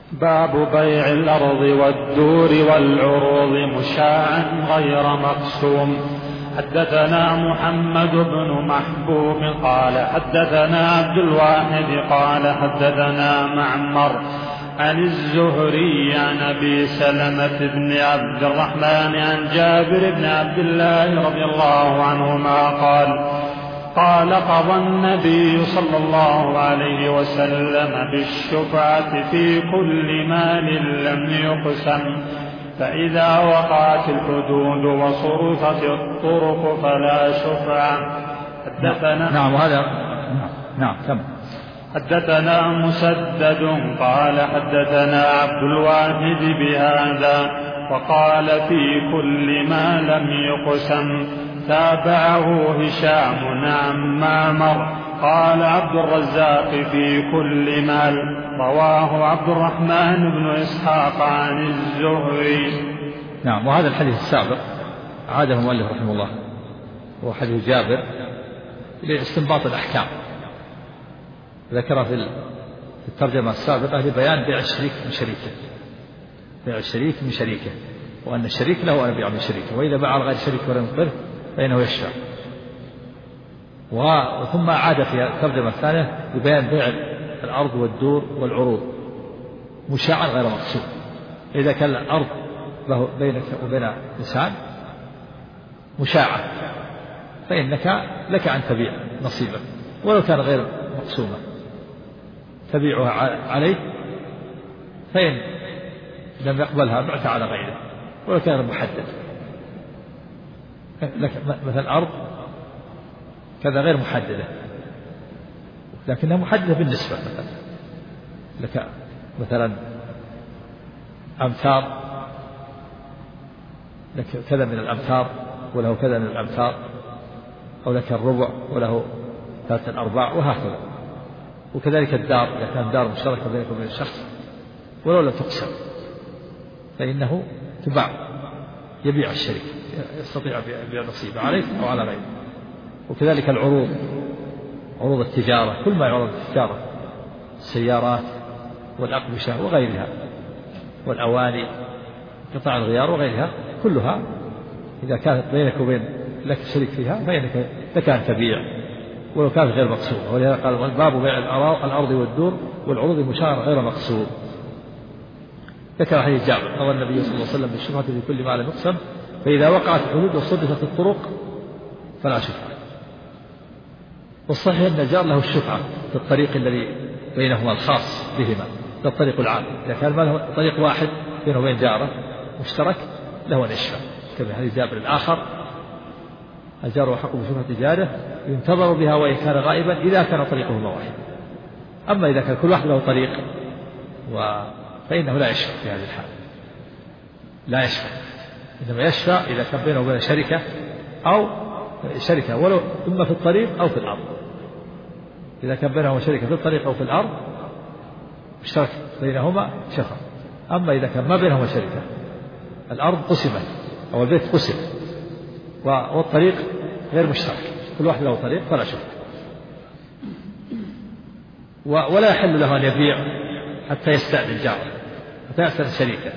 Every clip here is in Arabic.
باب بيع الأرض والدور والعروض مشاعا غير مقسوم. حدثنا محمد بن محبوب قال حدثنا عبد الواحد قال حدثنا معمر عن الزهري عن أبي سلمة بن عبد الرحمن عن جابر بن عبد الله رضي الله عنهما قال قضى النبي صلى الله عليه وسلم بالشفعة في كل مال لم يقسم، فإذا وقعت الحدود وصرفت الطرق فلا شفعة. حدثنا مسدد قال حدثنا عبد الواحد بهذا وقال في كل ما لم يقسم. تابعه هشام عن معمر قال عبد الرزاق في كل مال. رواه عبد الرحمن بن إسحاق عن الزهري. نعم. وهذا الحديث السابق عاده مؤلف رحمه الله هو حديث جابر لاستنباط الأحكام، ذكر في الترجمة السابقة لبيان بيع الشريك من شريكه، بيع الشريك من شريكه، وأن الشريك له أن يبيع من شريكه، وإذا باع غير شريك ولم يقره فإنه يشفع. ثم عاد في الترجمة الثانية لبيان بيع الأرض والدور والعروض مشاعا غير مقسوم. إذا كان الأرض له بينك وبين إنسان مشاعة فإنك لك أن تبيع نصيبك، ولو كان غير مقسومة تبيعها عليه، فإن لم يقبلها بعت على غيره ولو كان محدد. لك مثل أرض كذا غير محددة لكنها محددة بالنسبة، لك مثلا أمتار، لك كذا من الأمتار وله كذا من الأمتار، أو لك الربع وله 3/4 وهكذا. وكذلك الدار إذا كان دار مشتركة بينك وبين الشخص ولو لا تقسم فإنه تباع، يبيع الشريك، يستطيع بيع نصيبه عليه أو على غيره. وكذلك العروض، عروض التجارة، كل ما يعرض التجارة، السيارات والأقمشة وغيرها والأواني، قطع الغيار وغيرها، كلها إذا كانت بينك وبين لك شريك فيها فإنك لك أن تبيع ولو كانت غير مقسومة. ولهذا قال باب بيع الأرض والدور والعروض مشاعا غير مقسوم. ذكر حديث جابر قال النبي صلى الله عليه وسلم بالشفعة في كل ما لم يقسم، فإذا وقعت الحدود وصدفت الطرق فلا شفعة. والصحيح أن الجار له الشفعة في الطريق الذي بينهما الخاص بهما، في الطريق العام. إذا كان ما له طريق واحد بينه وبين جاره مشترك له أن يشفع، كما حديث جابر الآخر الجار وحق بشفعة جاره ينتظر بها وإن كان غائبا إذا كان طريقهما واحد. أما إذا كان كل واحد له طريق فإنه لا يشفع في هذه الحال، لا يشفع، إنما يشفع إذا كان بينه وبين شركة أو شركة ولو إما في الطريق أو في الأرض. إذا كان بينهما شركة في الطريق أو في الأرض اشترك بينهما شفع. أما إذا كان ما بينهما شركة، الأرض قسمت أو البيت قسم والطريق غير مشترك، كل واحد له طريق فلا شفع. ولا يحل له أن يبيع حتى يستأذن جاره، حتى يستأذن شريكه،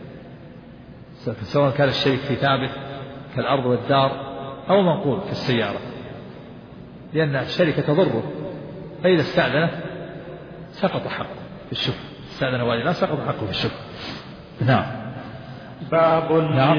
سواء كان الشريك في ثابت كالأرض والدار أو منقول في السيارة، لأن الشركة تضره، فإذا استأذنه سقط حقه في الشفعة، استأذن والدنا سقط حقه في الشفعة. نعم. باب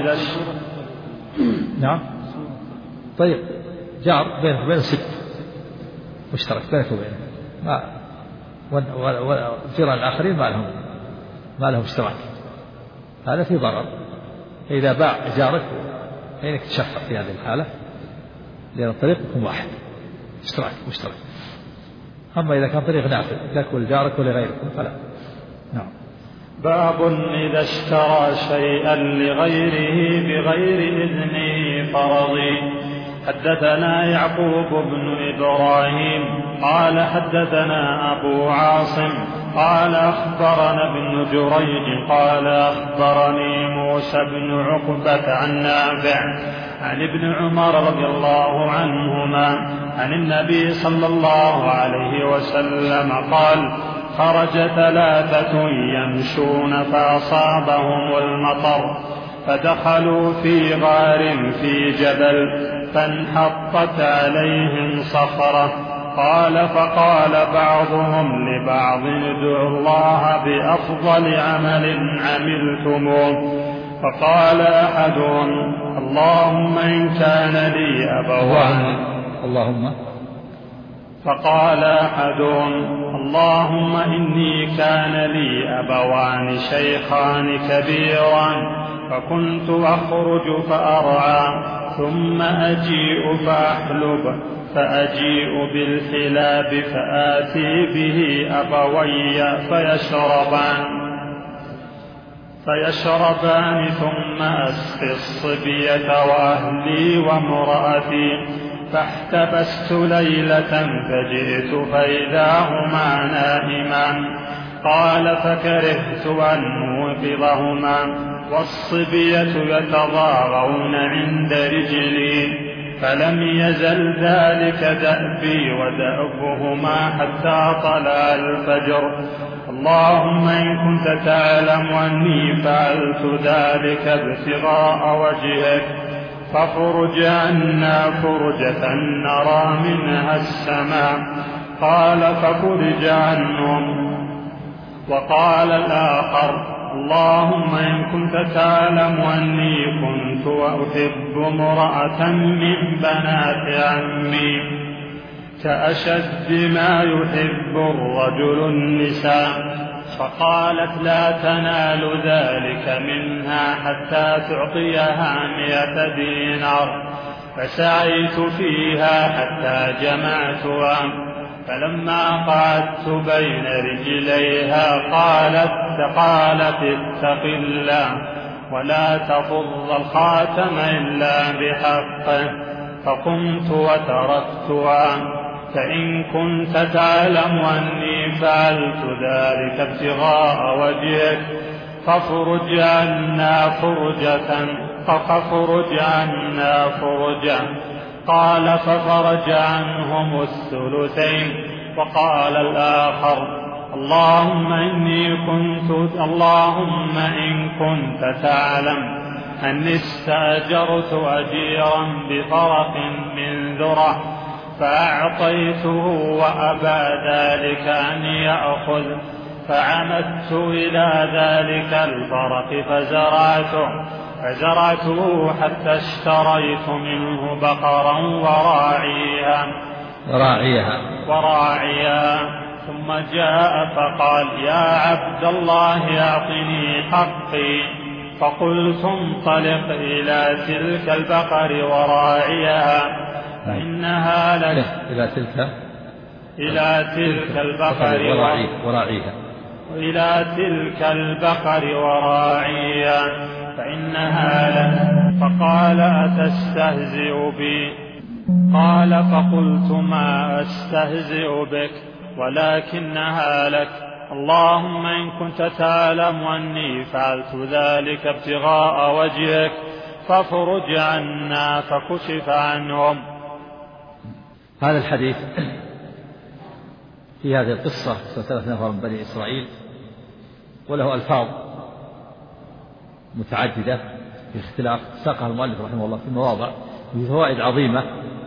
نعم. طيب جار بينك وبينه 6 مشترك بينك وبينه، والجيران الآخرين ما لهم اشتراك، هذا في ضرر. إذا باع جارك فإنك تشفع في هذه الحالة، لأن الطريق يكون واحد مشترك. أما إذا كان طريق نافذ لك ولجارك ولغيركم فلا. نعم. باب إذا اشترى شيئا لغيره بغير إذنه فرضي. حدثنا يعقوب بن إبراهيم قال حدثنا أبو عاصم قال أخبرنا ابن جريج قال أخبرني موسى بن عقبة عن نافع عن ابن عمر رضي الله عنهما عن النبي صلى الله عليه وسلم قال خرج 3 يمشون فأصابهم المطر، فدخلوا في غار في جبل فانحطت عليهم صخرة. قال فقال بعضهم لبعض ادعوا الله بأفضل عمل عملتموه. فقال أحدهم اللهم إن كان لي أبوان فقال أحدهم اللهم إني كان لي أبوان شيخان كبيران فكنت أخرج فأرعى ثم أجيء فأحلب، فأجيء بالحلاب فآتي به أبوي فيشربان ثم أسقي الصبية وأهلي وامرأتي. فاحتبست ليلة فجئت فإذا هما نائمان. قال فكرهت أن أوقظهما والصبية يتضاغون عند رجلي، فلم يزل ذلك دأبي ودأبهما حتى طلع الفجر. اللهم إن كنت تعلم أني فعلت ذلك ابتغاء وجهك فافرج عنا فرجة نرى منها السماء. قال ففرج عنهم. وقال الآخر اللهم إن كنت تعلم أني كنت أحب امرأة من بنات عمي كأشد ما يحب الرجل النساء، فقالت لا تنال ذلك منها حتى تعطيها 100 دينار. فسعيت فيها حتى جمعتها، فلما قعدت بين رجليها قالت اتق الله ولا تفض الخاتم إلا بحقه. فقمت وتركتها. فإن كنت تعلم أني فعلت ذلك ابتغاء وجهك فافرج عنا فرجة. قال ففرج عنهم 2. وقال الآخر اللهم إن كنت تعلم أني استأجرت أجيرا بفرق من ذرة فأعطيته وأبى ذلك أن يأخذ، فعمدت إلى ذلك الفرق فزرعته حتى اشتريت منه بقرا وراعيها. ثم جاء فقال يا عبد الله أعطني حقي. فقلت انطلق إلى تلك البقر وراعيها فإنها لك. إلى تلك البقر وراعيها فإنها لك. فقال أتستهزئ بي؟ قال فقلت ما أستهزئ بك ولكنها لك. اللهم إن كنت تعلم أني فعلت ذلك ابتغاء وجهك فافرج عنا. فكشف عنهم. هذا الحديث في هذه القصة 3 نفر من بني إسرائيل، وله ألفاظ متعددة في اختلاف ساقها المؤلف رحمه الله في مواضع بفوائد عظيمة.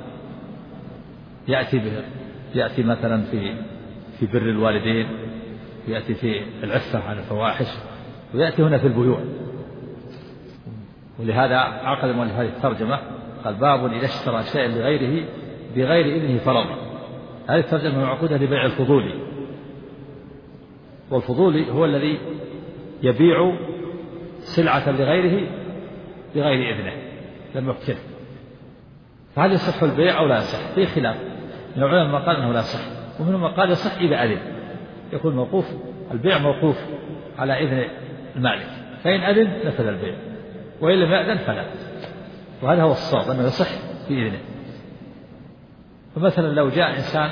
يأتي مثلا في بر الوالدين، ويأتي في العفة عن الفواحش، ويأتي هنا في البيوع. ولهذا عقد المؤلف هذه الترجمة قال باب إذا اشترى شيئا لغيره بغير إذنه فرض. هذه الترجمة معقودة لبيع الفضولي، والفضولي هو الذي يبيع سلعة لغيره بغير إذنه لم يقتله. فهل يصح البيع أو لا يصح؟ في خلاف من العلماء قال أنه لا يصح، ومنهم من قال يصح إذا أذن، يكون موقوف البيع موقوف على إذن المالك، فإن أذن نفذ البيع وإن لم يأذن فلا. وهذا هو الصواب أنه يصح بإذنه. فمثلا لو جاء إنسان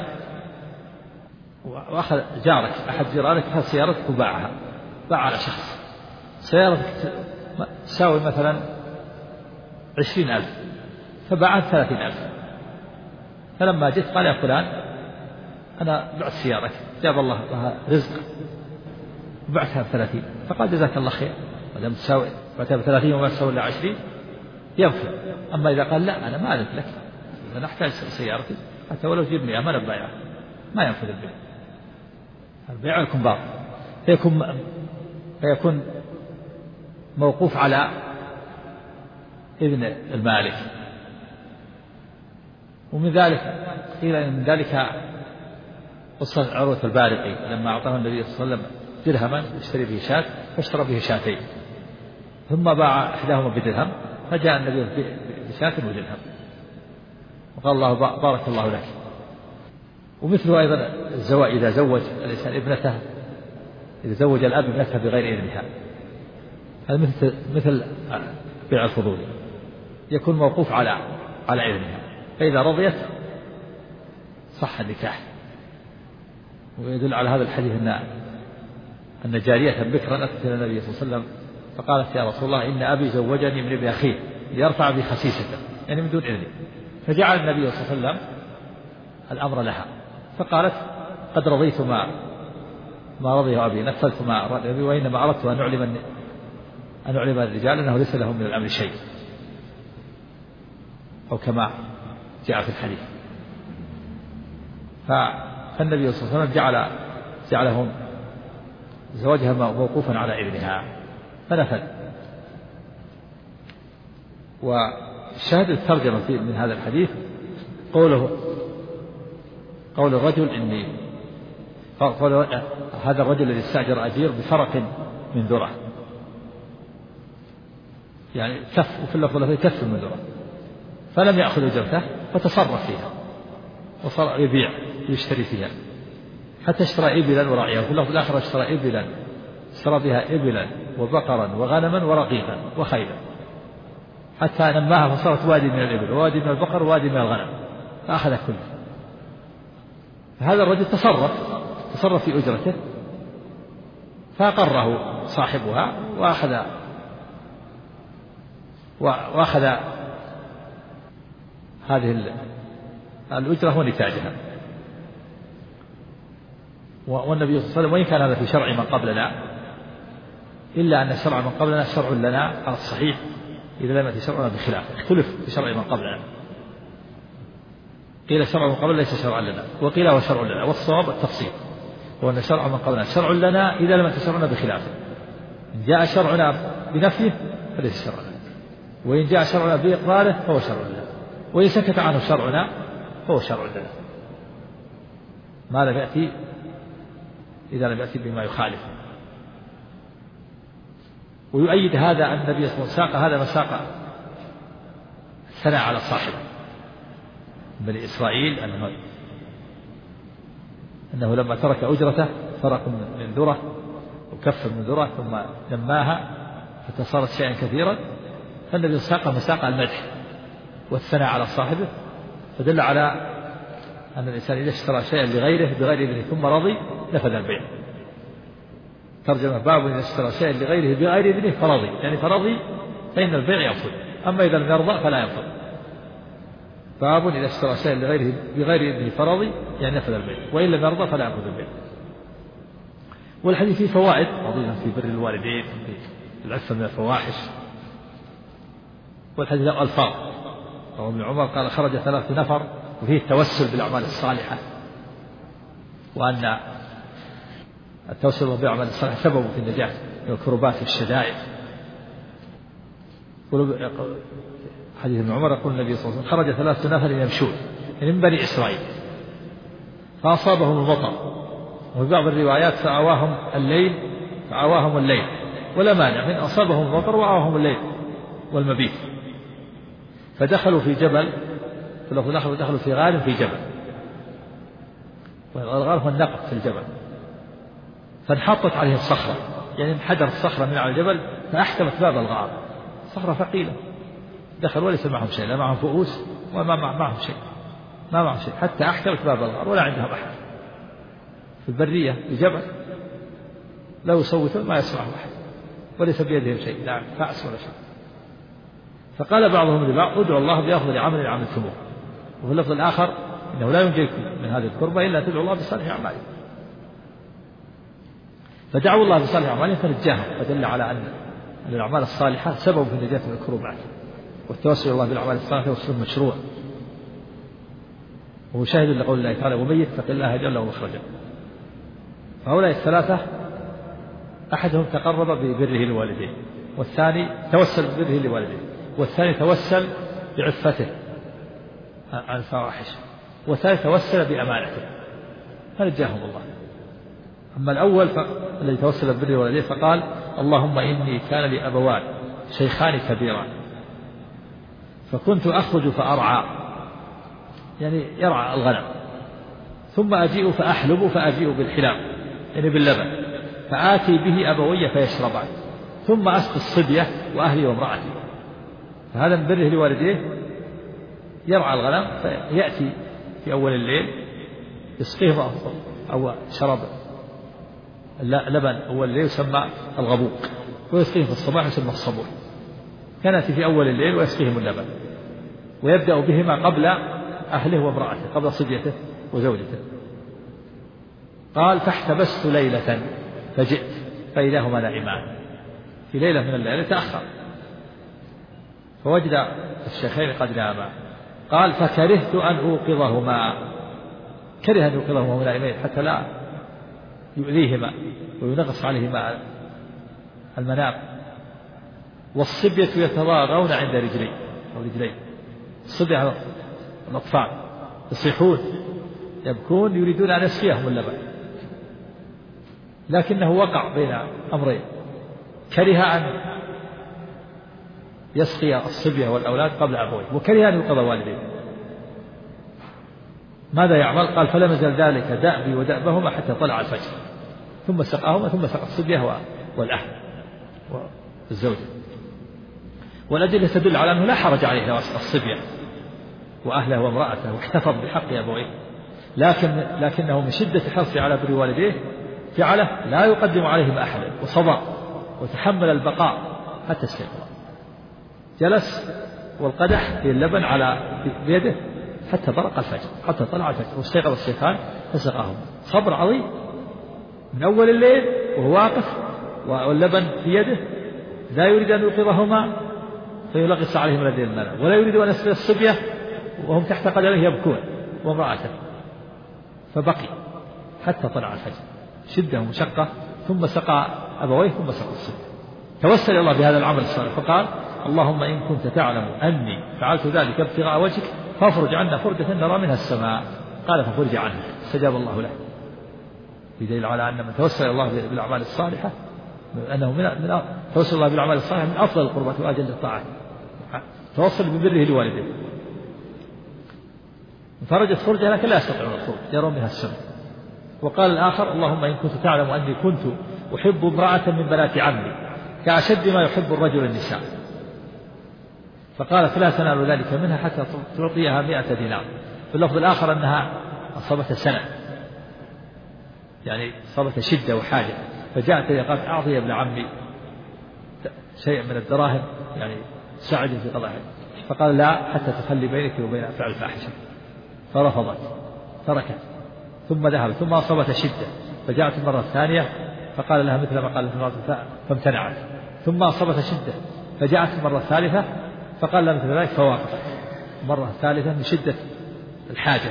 وأخذ جارك أحد جيرانك أخذ سيارتك وباعها، باع على شخص سيارتك تساوي مثلا 20,000 فباعها 30,000، فلما جئت قال يا فلان أنا بعت سيارك جاب الله لها رزق بعتها ب30 فقال جزاك الله خير ولم تساوي بعتها ب30 وما تساوي إلا 20 يغفر. أما إذا قال لا أنا ما أذنت لك أنا أحتاج سيارتي حتى ولو تجيب 100 ما أنا ببايعها ما ينفذ البيع. البيع يكون باطل فيكون موقوف على إذن المالك. ومن ذلك قيل من ذلك قصة عروة البارقي لما أعطاه النبي صلى الله عليه وسلم درهما يشتري به شاة فاشترى به شاتين ثم باع إحداهما بدرهم فجاء النبي بشاة ودرهم وقال الله بارك الله لك. ومثله أيضا الزواج إذا زوج الإنسان ابنته إذا زوج الأب ابنته بغير إذنها هذا مثل بيع الفضول يكون موقوف على إذنها فإذا رضيت صح النكاح. ويدل على هذا الحديث أن جارية بكرا أتت إلى النبي صلى الله عليه وسلم فقالت يا رسول الله إن أبي زوجني من ابن أخيه ليرفع بي خسيسته يعني من دون إذني. فجعل النبي صلى الله عليه وسلم الأمر لها فقالت قد رضيت ما رضي أبي نفذت ما رضي أبي وإنما أردت أن أعلم الرجال أنه ليس لهم من الأمر شيء أو كما جاء في الحديث. فالنبي صلى الله عليه وسلم جعلهم زواجها موقوفا على إذنها فنفذ. وشاهد الترجمة من هذا الحديث قول الرجل قول هذا الرجل الذي استأجر أجير بفرق من ذرة يعني كف وفي اللفظ كف من ذرة فلم يأخذ أجرته فتصرف فيها وصار يبيع يشتري فيها حتى اشترى إبلا ورعيها وفي اللفظ الآخر اشترى بها إبلا وبقرا وغنما ورقيقا وخيلا حتى نماها فصارت وادي من الإبل ووادي من البقر ووادي من الغنم فأخذ كله. فهذا الرجل تصرف في أجرته فأقره صاحبها وأخذ هذه الأجرة ونتاجها. والنبي صلى الله عليه وسلم وإن كان هذا في شرع من قبلنا إلا أن شرع من قبلنا شرع لنا على الصحيح إذا لم يأتي شرعنا بخلاف اختلف في شرع من قبلنا قيل شرع من قبل ليس شرعا لنا وقيل هو شرع لنا والصواب التفصيل هو أن شرع من قبلنا شرع لنا إذا لم يأتي شرعنا بخلافه. إن جاء شرعنا بنفيه فليس شرعا لنا وإن جاء شرعنا بإقراره فهو شرع لنا وإن سكت عنه شرعنا فهو شرع لنا ما لم يأتي إذا لم يأتي بما يخالف. ويؤيد هذا أن النبي صلى الله عليه وسلم ساق هذا مساق الثناء على صاحبه بني إسرائيل أنه لما ترك أجرته فرق من ذرة وكف من ذرة ثم نماها حتى صارت شيئا كثيرا فالنبي ساق مساق المدح والثناء على صاحبه فدل على أن الإنسان إذا اشترى شيئا لغيره بغير إذنه ثم رضي نفذ البيع. ترجمة باب إذا اشترى شيئا لغيره بغير إذنه فرضي يعني فرضي فإن البيع يفضل أما إذا لم يرضى فلا يفضل. باب إذا اشترى شيئا لغيره بغير إذنه فرضي يعني نفذ البيع وإن لم يرضى فلا يفضل البيع. والحديث فيه فوائد عظيمة في بر الوالدين في العفة من الفواحش. والحديث له ألفاظ رواه ابن عمر قال خرج 3 نفر وفيه التوسل بالأعمال الصالحة وأن التوسل بالأعمال الصالحة سبب في النجاة من الكربات والشدائد. حديث ابن عمر يقول النبي صلى الله عليه وسلم خرج 3 نفر يمشون من بني إسرائيل فأصابهم المطر وفي بعض الروايات فآواهم الليل ولا مانع من أصابهم المطر وآواهم الليل والمبيت فدخلوا في جبل دخلوا في غار في جبل والغار هو النقب في الجبل فانحطت عليه الصخرة يعني انحدرت الصخرة من على الجبل فأحكمت باب الغار صخرة ثقيلة دخلوا وليس معهم شيء لا معهم فؤوس وما معهم شيء حتى أحكمت باب الغار ولا عندهم أحد في البرية في جبل لو صوتوا ما يسمعهم أحد وليس بيدهم شيء لا فأس ولا شيء. فقال بعضهم لبعض ادعوا الله بأفضل عمل عملتموه وفي اللفظ الآخر إنه لا ينجيكم من هذه الكربة إلا تدعوا الله بصالح أعمالكم. فدعوا الله بصالح أعمالهم فنجاهم، فدل على أن الأعمال الصالحة سبب في النجاة من الكربات، والتوسل الله بالأعمال الصالحة والسلم مشروع، وهو شاهد لقول الله تعالى ومن يتق الله يجعل له مخرجا. فهؤلاء الثلاثة أحدهم تقرب ببره لوالديه، والثاني توسل ببره لوالديه، والثاني توسل بعفته عن الفواحش، والثالث توسل بأمانته فنجاهم الله. أما الأول الذي توسل ببره لوالديه فقال اللهم إني كان لي أبوان شيخان كبيران فكنت أخرج فأرعى، يعني يرعى الغنم، ثم أجيء فأحلب فأجيء بالحلاب يعني باللبن، فآتي به أبوي فيشربان، ثم أسقي الصبية وأهلي وامرأتي. فهذا من بره لوالديه، يرعى الغنم فيأتي في أول الليل يسقيه أو شرب لبن أول الليل يسمى الغبوق، ويسقيه في الصباح يسمى الصبور. كان يأتي في أول الليل ويسقيهم اللبن، ويبدأ بهما قبل أهله وامرأته، قبل صبيته وزوجته. قال فاحتبست ليلة فجئت فإذا هما نائمان، في ليلة من الليالي تأخر فوجد الشيخين قد ناما. قال فكرهت أن أوقظهما، كره أن يوقظهما وهما نائمين حتى لا يؤذيهما وينغص عليهما المنام. والصبية يتضاغون عند رجلي أو رجلين، الصبية الأطفال يصيحون يبكون يريدون أن يسقيهم اللبن، لكنه وقع بين أمرين، كره أن يسقي الصبية والأولاد قبل أبويه، وكره أن يوقظ والديه. ماذا يعمل؟ قال فلم يزل ذلك دأبي ودأبهما حتى طلع الفجر، ثم سقاهما ثم سقى الصبية والأهل والزوجة. والأدلة تدل على أنه لا حرج عليه لو أسقى الصبية وأهله وامرأته واحتفظ بحق أبويه، لكنه من شدة حرصه على بر والديه جعله لا يقدم عليهم أحدا، وصبر وتحمل البقاء حتى استيقظ. جلس والقدح في اللبن على بيده حتى طرق الفجر، حتى طلع الفجر، واستيقظ الشيخان فسقاهم. صبر عظيم من أول الليل وهو واقف واللبن في يده، لا يريد أن يوقظهما فيلغص عليهم لديه المنام، ولا يريد أن يسقي الصبية وهم تحت قدمه يبكون وامرأته، فبقي حتى طلع الفجر، شدة ومشقة، ثم سقى أبويه ثم سقى الصبية. توسل الله بهذا العمل الصالح فقال اللهم إن كنت تعلم أني فعلت ذلك ابتغاء وجهك فافرج عنا فرجة نرى منها السماء. قال ففرج عنه استجاب الله له. بدليل على أن من توسل الله بالأعمال الصالحة أنه من توسل الله بالأعمال الصالحة من أفضل القربات وأجل الطاعات. توصل ببره لوالديه، فرجت فرجة لكن لا يستطيعون الخروج يرون منها السماء. وقال الآخر اللهم إن كنت تعلم أني كنت أحب امرأة من بنات عمي كأشد ما يحب الرجل النساء، فقال فلا تنال ذلك منها حتى تعطيها 100 دينار. في اللفظ الآخر أنها أصابت سنة، يعني أصابت شدة وحاجة، فجاءت إلى قالت أعطي يا ابن عمي شيء من الدراهم يعني ساعد في قضائه، فقال لا حتى تخلي بينك وبين فعل الفاحشة، فرفضت تركت، ثم ذهب، ثم أصابت شدة فجاءت المرة الثانية فقال لها مثل ما قالت المرة فامتنعت، ثم أصابت شدة فجاءت المرة الثالثة فقال لها مثل ذلك فوافقت المرة الثالثة من شدة الحاجة،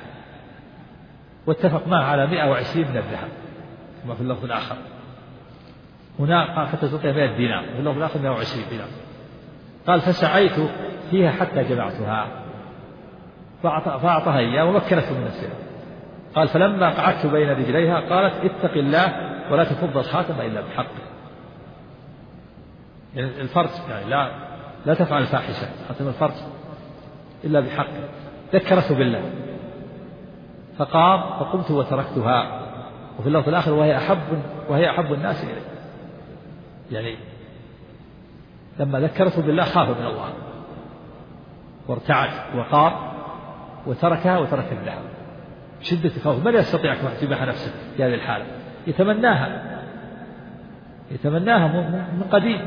واتفق معه على 120 من الذهب. ثم في اللفظ الآخر هنا حتى تعطيها 100 دينار، في اللفظ الآخر 120 دينار. قال فسعيت فيها حتى جمعتها فأعطاها إياه ومكنته من السيرة. قال فلما قعدت بين رجليها قالت اتق الله ولا تفض الخاتم إلا بحقه، يعني الفرج يعني لا تفعل الفاحشة خاتم الفرج إلا بحقه. ذكرته بالله فقام فقمت وتركتها. وفي اللفظ الآخر وهي أحب الناس إليه، يعني لما ذكرته بالله خاف من الله وارتعد وقام وتركها وترك الذهب شدة خوف. من يستطيع أن يحجبها نفسه في هذه الحالة؟ يتمناها من قديم،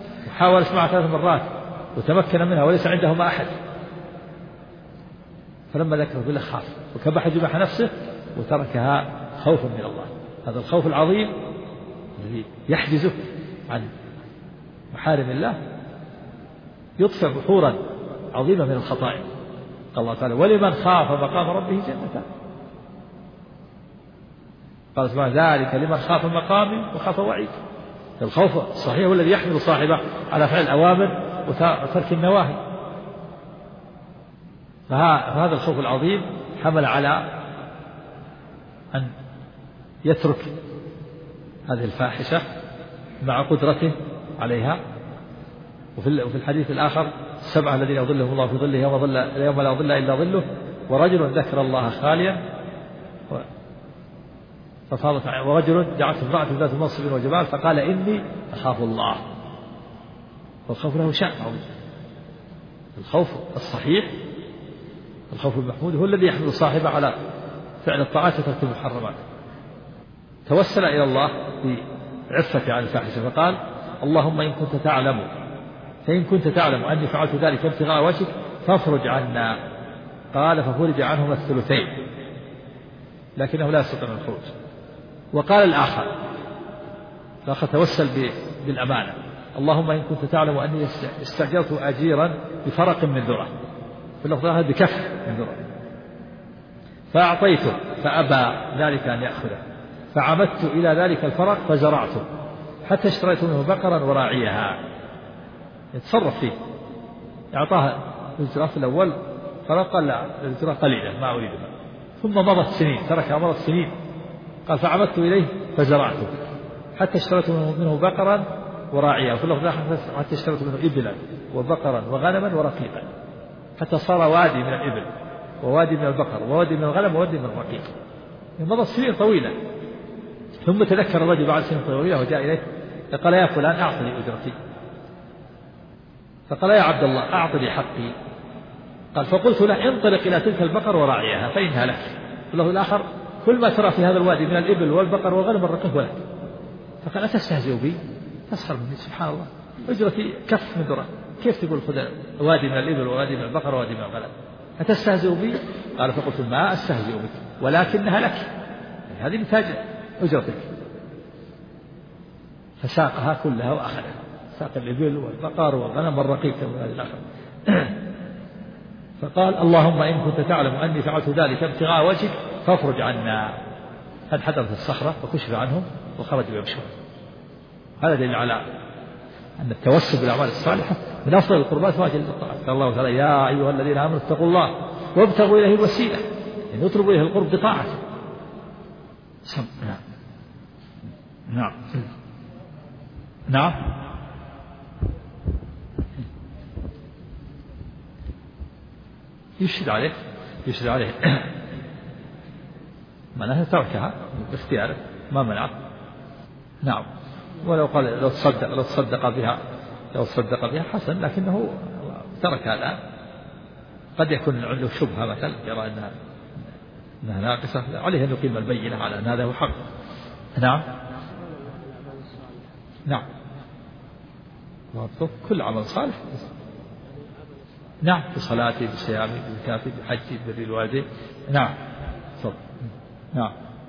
وحاول معها 3 مرات وتمكن منها وليس عندهما أحد، فلما ذكر بالله خاف وكبح جبح نفسه وتركها خوفا من الله. هذا الخوف العظيم الذي يحجزه عن محارم الله يطفئ بحورا عظيمة من الخطائر. قال الله تعالى ولمن خاف مقام ربه جنتان. قال سبحانه ذلك لمن خاف مقامي وخاف وعيد. الخوف الصحيح هو الذي يحمل صاحبه على فعل الأوامر وترك النواهي. فهذا الخوف العظيم حمل على أن يترك هذه الفاحشة مع قدرته عليها. وفي الحديث الآخر 7 الذين يظلهم الله في ظله يوم لا ظل إلا ظله ورجل ذكر الله خاليا ففاضت ورجل دعته امرأة ذات منصب وجمال فقال إني أخاف الله. والخوف له شأن عظيم. الخوف الصحيح الخوف المحمود هو الذي يحمل صاحبه على فعل الطاعات وترك المحرمات. توسل إلى الله بعفة عن الفاحشة فقال اللهم إن كنت تعلم فإن كنت تعلم أني فعلت ذلك ابتغاء وجهك فافرج عنا. قال ففرج عنهما الثلثين لكنه لا يستطيع الخروج. وقال الآخر توسل بالأمانة اللهم إن كنت تعلم أني استأجرت أجيرا بفرق من ذرة في اللفظ هذا بكف من ذرة فأعطيته فأبى ذلك أن يأخذه فعمدت إلى ذلك الفرق فزرعته حتى اشتريت منه بقرا وراعيها. يتصرف فيه أعطاها الإجراف الأول فرق قال لا الإجراف قليلة ما أريدها ثم مضت سنين تركها مضت سنين قال فعمدت إليه فزرعته حتى اشتريت منه بقرا وراعيها وفي اللفظ حتى اشتريت منه إبلا وبقرا وغنما ورقيقا حتى صار وادي من الإبل ووادي من البقر ووادي من الغنم ووادي من الرقيق. مضت سنين طويلة ثم تذكر الرجل بعد سنين طويلة وجاء إليه قال يا فلان أعطني أجرتي. فقال يا عبد الله أعطني حقي. قال فقلت له انطلق إلى تلك البقر وراعيها فإنها لك. والله الآخر كل ما ترى في هذا الوادي من الإبل والبقر والغنم والرقيق ولك. فقال أتستهزئ بي تسخر مني سبحان الله أجرتي كف من ذرة كيف تقول خذ وادي من الإبل ووادي من البقر ووادي من الغنم أتستهزئ بي. قال فقلت ما أستهزئ بك ولكنها لك يعني هذه نتاج أجرتك. فساقها كلها وأخذها ساق الإبل والبقر والغنم والرقيق وهذه الآخر. فقال اللهم إن كنت تعلم أني فعلت ذلك ابتغاء وجهك فافرج عنا. قد حضرت الصخرة وكشف عنهم وخرجوا يمشون. هذا دليل على أن التوسل بالأعمال الصالحة من أفضل القربات واجب للطاعات. قال الله تعالى يا أيها الذين آمنوا اتقوا الله وابتغوا إليه الوسيلة يعني اطلبوا إليه القرب بطاعته. نعم نعم يشهد عليه معناها تركها باختياره ما منعه. نعم ولو قال لو تصدق بها حسن لكنه تركها الآن. قد يكون عنده شبهة مثلا يرى أنها ناقصة عليه أن يقيم البينة على أن هذا هو حق. نعم نعم كل عمل صالح نعم بصلاتي بصيامي بزكاتي بحجي ببر الوالدين. نعم نعم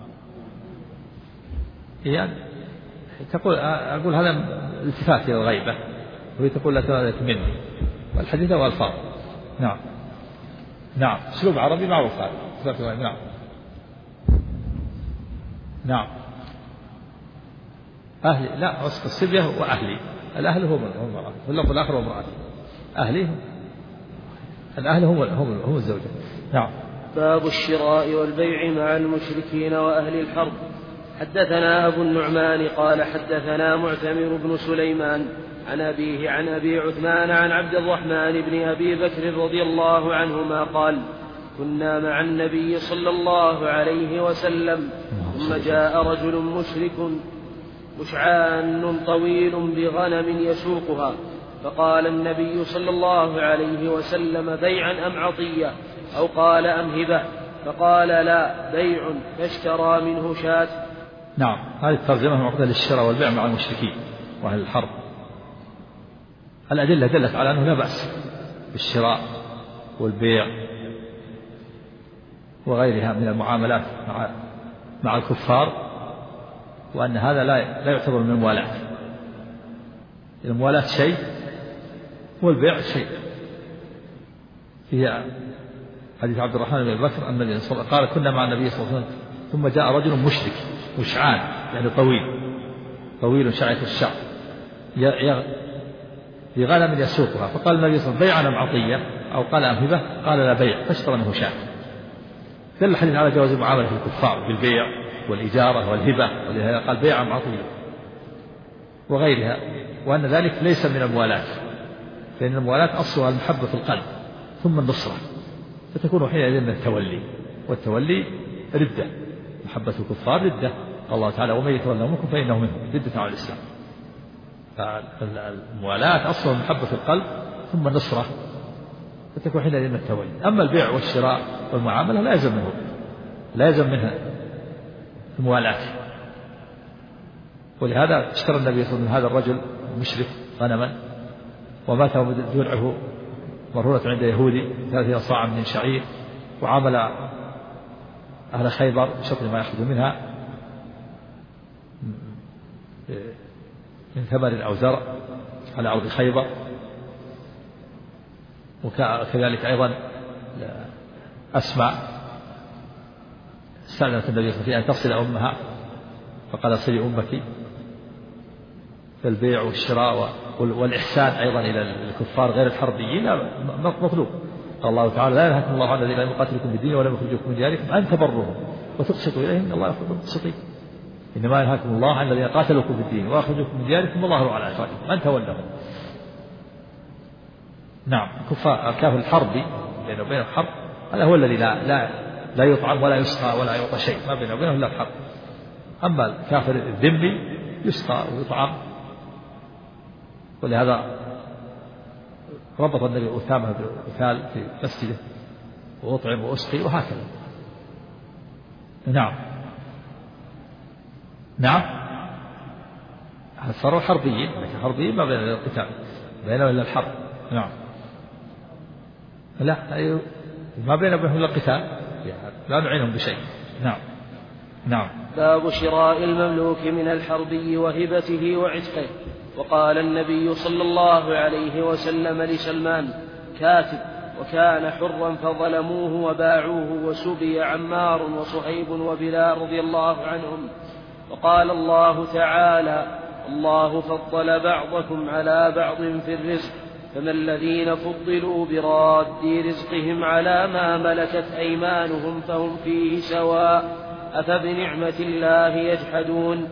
يعني أقول هذا التفات إلى الغيبة وهي تقول لا تنادت مني والحديث هو الفاظ. نعم نعم أسلوب عربي معروف هذا. نعم نعم أهلي لا أصل الصبية وأهلي. الأهل هم المرأة واللفظ الآخر وامرأتي أهلي الأهل هم الزوجة. نعم. باب الشراء والبيع مع المشركين وأهل الحرب. حدثنا أبو النعمان قال حدثنا معتمر بن سليمان عن أبيه عن أبي عثمان عن عبد الرحمن بن أبي بكر رضي الله عنهما قال كنا مع النبي صلى الله عليه وسلم ثم جاء رجل مشرك مشعان طويل بغنم يسوقها فقال النبي صلى الله عليه وسلم بيعا أم عطية أو قال أم هبة فقال لا بيع فاشترى منه شاة. نعم هذه الترجمة معقدة للشراء والبيع مع المشركين وأهل الحرب. الأدلة دلت على أنه لا بأس بالشراء والبيع وغيرها من المعاملات مع الكفار، وأن هذا لا يعتبر من الموالاة. الموالاة شيء والبيع شيء. في حديث عبد الرحمن بن بكر أن النبي صلى الله عليه وسلم قال: كنا مع النبي صلى الله عليه وسلم ثم جاء رجل مشرك مشعان، يعني طويل شعث الشعر بغنم يسوقها، فقال النبي صلى الله عليه وسلم: بيع أم عطية؟ أو قال أم هبة؟ قال: لا بيع، فاشترى منه شاة. دل الحديث على جواز المعاملة في الكفار بالبيع والإجارة والهبة، ولهذا قال: بيع أم عطية وغيرها، وأن ذلك ليس من الموالاة، لأن الموالاة أصلها المحبة في القلب ثم النصرة، فتكون حينئذ من التولي، والتولي ردة، محبة الكفار ردة. الله تعالى: ومن يتولى منكم فإنه منهم، ردة على الإسلام. فالموالاة أصلها المحبة في القلب ثم النصرة، فتكون حينئذ من التولي. أما البيع والشراء والمعاملة لا يلزم منها الموالاة. ولهذا اشترى النبي صلى الله عليه وسلم هذا الرجل المشرك غنما، ومات جرعه مرهونة عند يهودي 30 صاعا من شعير، وعامل أهل خيبر بشطر ما يأخذ منها من ثمر أو زرع على أرض خيبر. وكذلك أيضا أسماء استأذنت النبي صلى الله عليه وسلم أن تصل أمها، فقال: صلي أمك. فالبيع والشراء والإحسان أيضا إلى الكفار غير الحربيين مطلوب. قال الله تعالى: لا ينهاكم الله عن الذين لم يقاتلوكم في الدين ولم يخرجوكم من دياركم أن تبروهم وتقسطوا إليهم إن الله يحب المقسطين. إنما ينهاكم الله عن الذين قاتلوكم في الدين وأخرجوكم من دياركم والله على إخراجكم أن تولهم. نعم، الكافر الحربي بينه وبين الحرب هذا هو الذي لا يطعم ولا يسقى ولا يعطى شيء، ما بينه وبينه إلا الحرب. أما الكافر الذمي يسقى ويطعم. ولهذا ربط النبي أسامة بالقتال في مسجده وأطعم وأسقي وهكذا. نعم صاروا حربيين، لكن حربيين ما بين القتال بينه إلا الحرب. نعم، لا ما بينه وبينهم إلا القتال، لا نعينهم بشيء. نعم. باب شراء المملوك من الحربي وهبته وعتقه. وقال النبي صلى الله عليه وسلم لسلمان: كاتب، وكان حرا فظلموه وباعوه وسبي عمار وصهيب وبلال رضي الله عنهم. وقال الله تعالى: الله فضل بعضكم على بعض في الرزق، فما الذين فضلوا براد رزقهم على ما ملكت أيمانهم فهم فيه سواء، أفبنعمة الله يجحدون.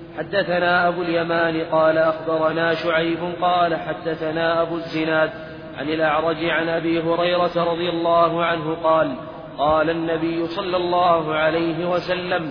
حدثنا أبو اليمان قال أخبرنا شعيب قال حدثنا أبو الزناد عن الأعرج عن أبي هريرة رضي الله عنه قال: قال النبي صلى الله عليه وسلم: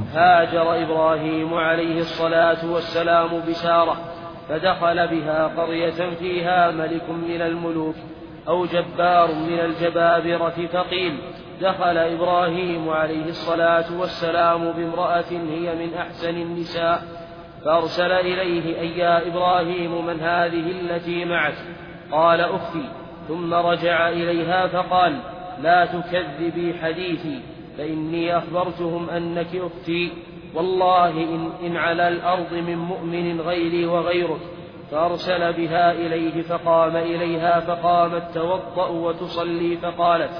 هاجر إبراهيم عليه الصلاة والسلام بسارة، فدخل بها قرية فيها ملك من الملوك أو جبار من الجبابرة، فقيل: دخل إبراهيم عليه الصلاة والسلام بامرأة هي من أحسن النساء، فأرسل إليه: أي يا إبراهيم، من هذه التي معك؟ قال: أختي. ثم رجع إليها فقال: لا تكذبي حديثي، فإني أخبرتهم أنك أختي، والله إن على الأرض من مؤمن غيري وغيرك. فأرسل بها إليه فقام إليها، فقامت توضأ وتصلي، فقالت: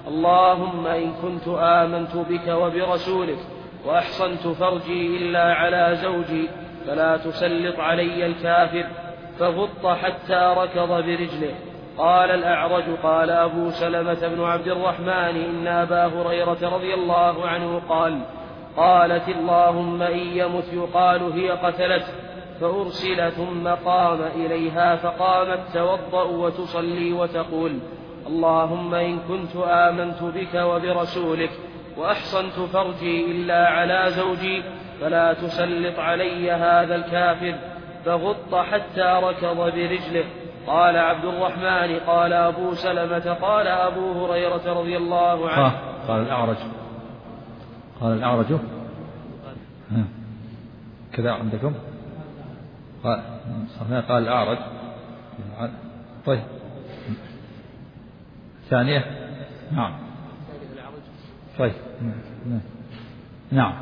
اللهم إن كنت آمنت بك وبرسولك وأحصنت فرجي إلا على زوجي فلا تسلط علي الكافر، فغط حتى ركض برجله. قال الأعرج: قال أبو سلمة بن عبد الرحمن: إن أبا هريرة رضي الله عنه قال: قالت: اللهم إن يمت يقال هي قتلته، فأرسل. ثم قام إليها فقامت توضأ وتصلي وتقول: اللهم إن كنت آمنت بك وبرسولك وأحصنت فرجي إلا على زوجي فلا تسلط علي هذا الكافر، فغط حتى ركض برجله. قال عبد الرحمن: قال أبو سلمة: قال أبو هريرة رضي الله عنه. قال الأعرج كذا عندكم؟ قال الأعرج. طيب، ثانية. نعم، طيب. نعم.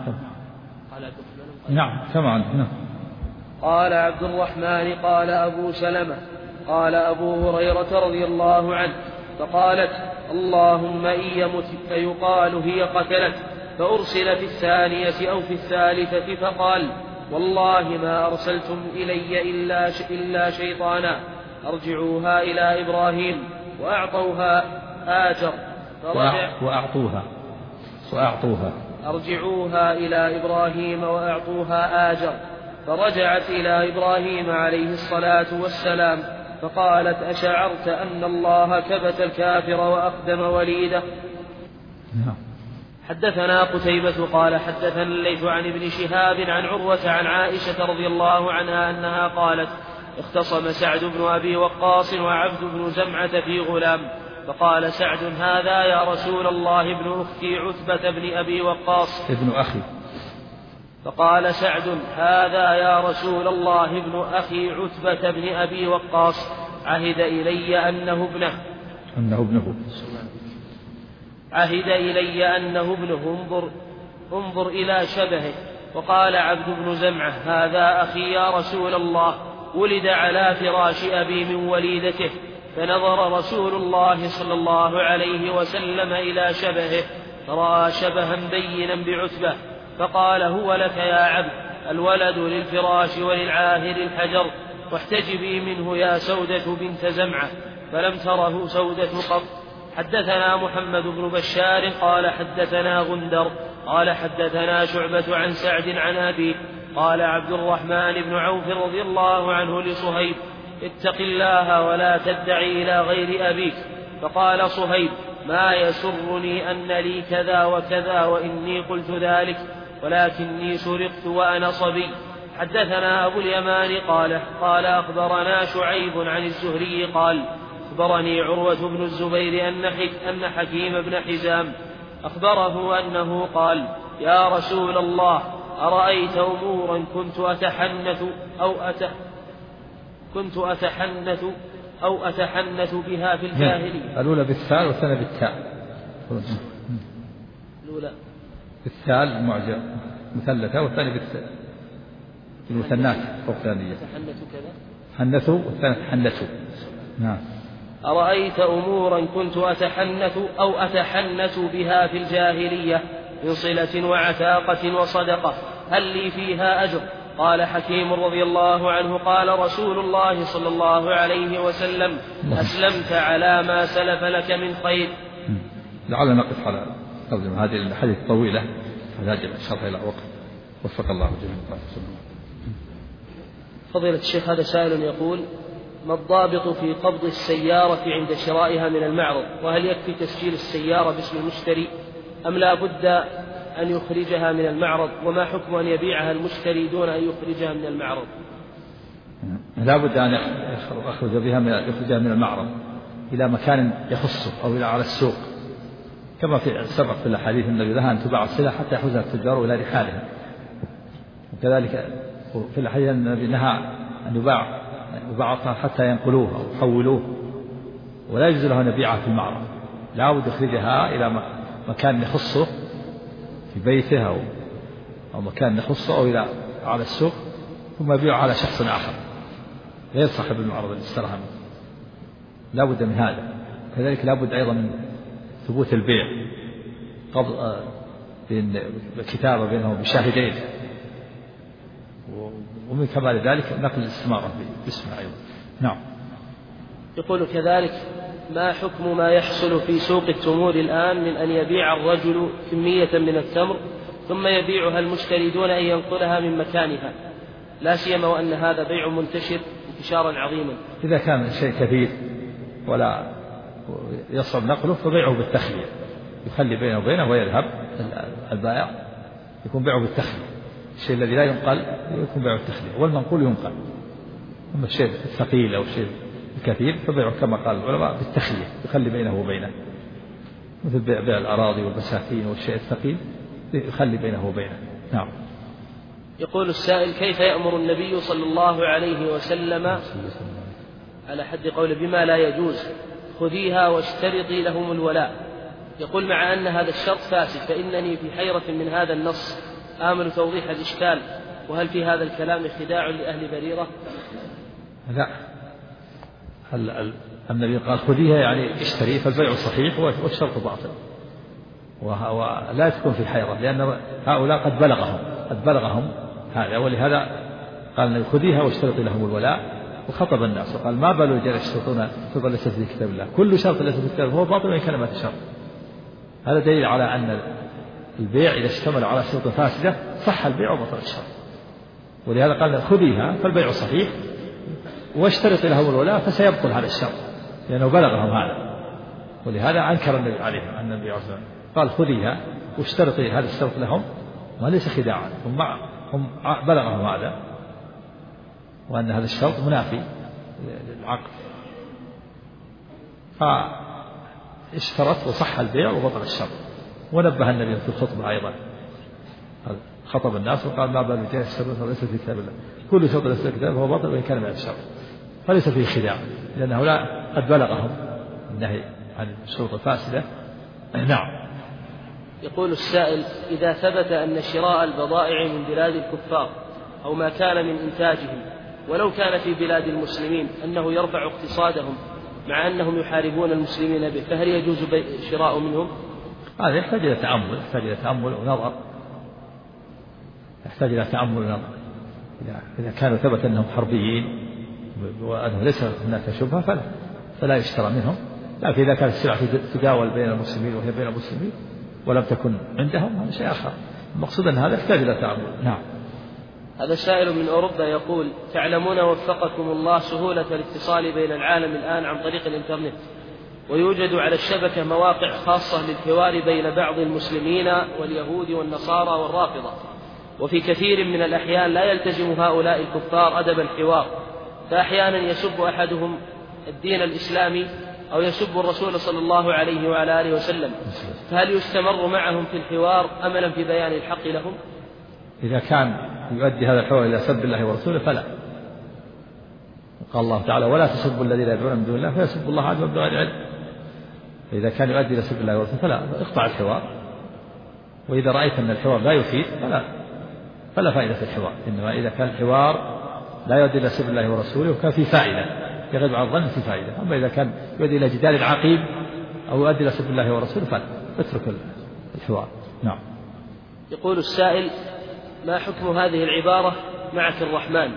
نعم سمعا. نعم. قال عبد الرحمن قال أبو سلمة قال أبو هريرة رضي الله عنه فقالت اللهم إن يمت فيقال هي قتلت، فأرسل في الثانية أو في الثالثة فقال والله ما أرسلتم إلي إلا شيطانا، أرجعوها إلى إبراهيم وأعطوها آجر. وأعطوها أرجعوها إلى إبراهيم وأعطوها آجر. فرجعت إلى إبراهيم عليه الصلاة والسلام فقالت أشعرت أن الله كبت الكافر وأقدم وليده؟ حدثنا قتيبة قال حدثنا الليث عن ابن شهاب عن عروة عن عائشة رضي الله عنها أنها قالت اختصم سعد بن أبي وقاص وعبد بن زمعة في غلام، فقال سعد هذا يا رسول الله ابن أختي عتبة بن أبي وقاص ابن أخي. فقال سعد هذا يا رسول الله ابن أخي عتبة بن أبي وقاص، عهد إلي أنه ابنه انظر إلى شبهه. وقال عبد بن زمعة هذا أخي يا رسول الله، ولد على فراش أبي من وليدته، فنظر رسول الله صلى الله عليه وسلم إلى شبهه فرأى شبها بينا بعتبة، فقال هو لك يا عبد، الولد للفراش وللعاهر الحجر، واحتجبي منه يا سودة بنت زمعة. فلم تره سودة قط. حدثنا محمد بن بشار قال حدثنا غندر قال حدثنا شعبة عن سعد عن أبيه قال عبد الرحمن بن عوف رضي الله عنه لصهيب اتق الله ولا تدعي إلى غير أبيك. فقال صهيب ما يسرني أن لي كذا وكذا وإني قلت ذلك، ولكني سرقت وأنا صبي. حدثنا أبو اليمان قال أخبرنا شعيب عن الزهري قال أخبرني عروة بن الزبير أن حكيم بن حزام أخبره أنه قال يا رسول الله أرأيت أمورا كنت أتحنث بها في الجاهلية. الأولى بالثاء والثانية بالتاء. الأولى بالثاء المعجم مثلثة والثانية بالمثنات فوق ثانية. حنثوا والثانية تحنثوا. نعم. أرأيت أمورا كنت أتحنث بها في الجاهلية من صلة وعتاقة وصدقة، هل لي فيها أجر؟ قال حكيم رضي الله عنه قال رسول الله صلى الله عليه وسلم أسلمت على ما سلف لك من خير. لعل نقف على ترجمة هذه الحديث طويلة فنحتاج إن شاء الله إلى وقت. وفق الله جميعا. فضيلة الشيخ هذا سائل يقول ما الضابط في قبض السيارة عند شرائها من المعرض؟ وهل يكفي تسجيل السيارة باسم المشتري أم لا بد أن يخرجها من المعرض؟ وما حكم أن يبيعها المشتري دون أن يخرجها من المعرض؟ لا بد أن يخرجها من المعرض إلى مكان يخصه أو إلى على السوق، كما في سبق في الحديث النبي نهى أن تباع السلع حتى يحوزها التجار إلى رحالها. وكذلك في الحديث النبي نهى أن يباع حتى ينقلوه أو يحولوه، ولا يجوز له أن يبيعها في المعرض، لا بد يخرجها إلى مكان يخصه في بيته أو مكان يخصه أو إلى على السوق، ثم يبيعها على شخص آخر غير صاحب المعرض اللي اشتراها منه. لا بد من هذا. كذلك لا بد أيضا من ثبوت البيع، قبض كتابة بينهم بشاهدين، ومن كمال ذلك نقل الاستمارة باسمه أيضا. نعم. يقول كذلك ما حكم ما يحصل في سوق التمور الآن من أن يبيع الرجل كمية من التمر ثم يبيعها المشتري دون أن ينقلها من مكانها، لا سيما وأن هذا بيع منتشر انتشارا عظيما؟ إذا كان شيء كثير ولا يصعب نقله فبيعه بالتخلية، يخلي بينه وبينه ويذهب البائع، يكون بيعه بالتخلية. الشيء الذي لا ينقل يكون بيعه بالتخلية، والمنقول ينقل. أما الشيء الثقيل أو الشيء الكثير فبيعه كما قال العلماء بالتخلية، يخلي بينه وبينه، مثل بيع الأراضي والبساتين والشيء الثقيل يخلي بينه وبينه. نعم. يقول السائل كيف يأمر النبي صلى الله عليه وسلم على حد قوله بما لا يجوز خذيها واشترطي لهم الولاء، يقول مع أن هذا الشرط فاسد فإنني في حيرة من هذا النص آمل توضيح الإشكال، وهل في هذا الكلام خداع لأهل بريرة؟ لا، النبي قال خذيها يعني اشتري، فالبيع صحيح والشرط باطل، ولا تكون في حيرة لأن هؤلاء قد بلغهم هذا، ولهذا قال النبي خذيها واشترطي لهم الولاء، وخطب الناس وقال ما بال الرجال يشترطون شرطا ليست في كتاب الله، كل شرط ليس في كتاب هو باطل وإن كان ما تشرط. هذا دليل على أن البيع إذا اشتمل على شروط فاسدة صح البيع وبطل الشرط، ولهذا قال خذيها فالبيع صحيح واشترط لهم الولاء فسيبطل هذا الشرط لأنه بلغهم هذا، ولهذا أنكر النبي عليهم أن النبي عليه الصلاة والسلام قال خذيها واشترطي هذا الشرط لهم، ما ليس خداعا، هم بلغهم هذا وأن هذا الشرط منافي للعقد، فاشترط وصح البيع وبطل الشرط. ونبه النبي في الخطبة أيضا خطب الناس وقال ما بال الرجال يشترطون ليس في كتاب الله، كل شرط ليس في كتاب هو باطل وإن كان من الشرط، فليس فيه خداع لأن هؤلاء قد بلغهم النهي عن الشروط الفاسدة. نعم. يقول السائل إذا ثبت أن شراء البضائع من بلاد الكفار أو ما كان من إنتاجهم ولو كان في بلاد المسلمين أنه يرفع اقتصادهم مع أنهم يحاربون المسلمين به، فهل يجوز شراء منهم؟ هذا يحتاج إلى تأمل ونظر، إذا كانوا ثبت أنهم حربيين وأنه ليس هناك شبهة فلا يشترى منهم، لكن إذا كانت السلعة تداول بين المسلمين وهي بين المسلمين ولم تكن عندهم هذا شيء آخر، المقصود أن هذا يحتاج إلى تأمل. نعم. هذا سائل من أوروبا يقول تعلمون وفقكم الله سهولة الاتصال بين العالم الآن عن طريق الإنترنت، ويوجد على الشبكة مواقع خاصة للحوار بين بعض المسلمين واليهود والنصارى والرافضة، وفي كثير من الأحيان لا يلتزم هؤلاء الكفار أدب الحوار، فأحيانا يسب أحدهم الدين الإسلامي أو يسب الرسول صلى الله عليه وعلى آله وسلم، فهل يستمر معهم في الحوار أملا في بيان الحق لهم؟ إذا كان يؤدي هذا الحوار إلى سب الله ورسوله فلا. قال الله تعالى ولا تسبوا الذين يدعون من دون الله فيسبوا الله عدوا بغير علم، فإذا كان يؤدي إلى سب الله ورسوله فلا، اقطع الحوار، وإذا رأيت أن الحوار لا يفيد فلا فائدة في الحوار، إنما إذا كان الحوار لا يؤدي إلى سب الله ورسوله وكان في فائدة يغلب على الظن في فائدة، أما إذا كان يؤدي إلى جدال عقيم أو يؤدي إلى سب الله ورسوله فلا، اترك الحوار. نعم. يقول السائل ما حكم هذه العبارة معك الرحمن؟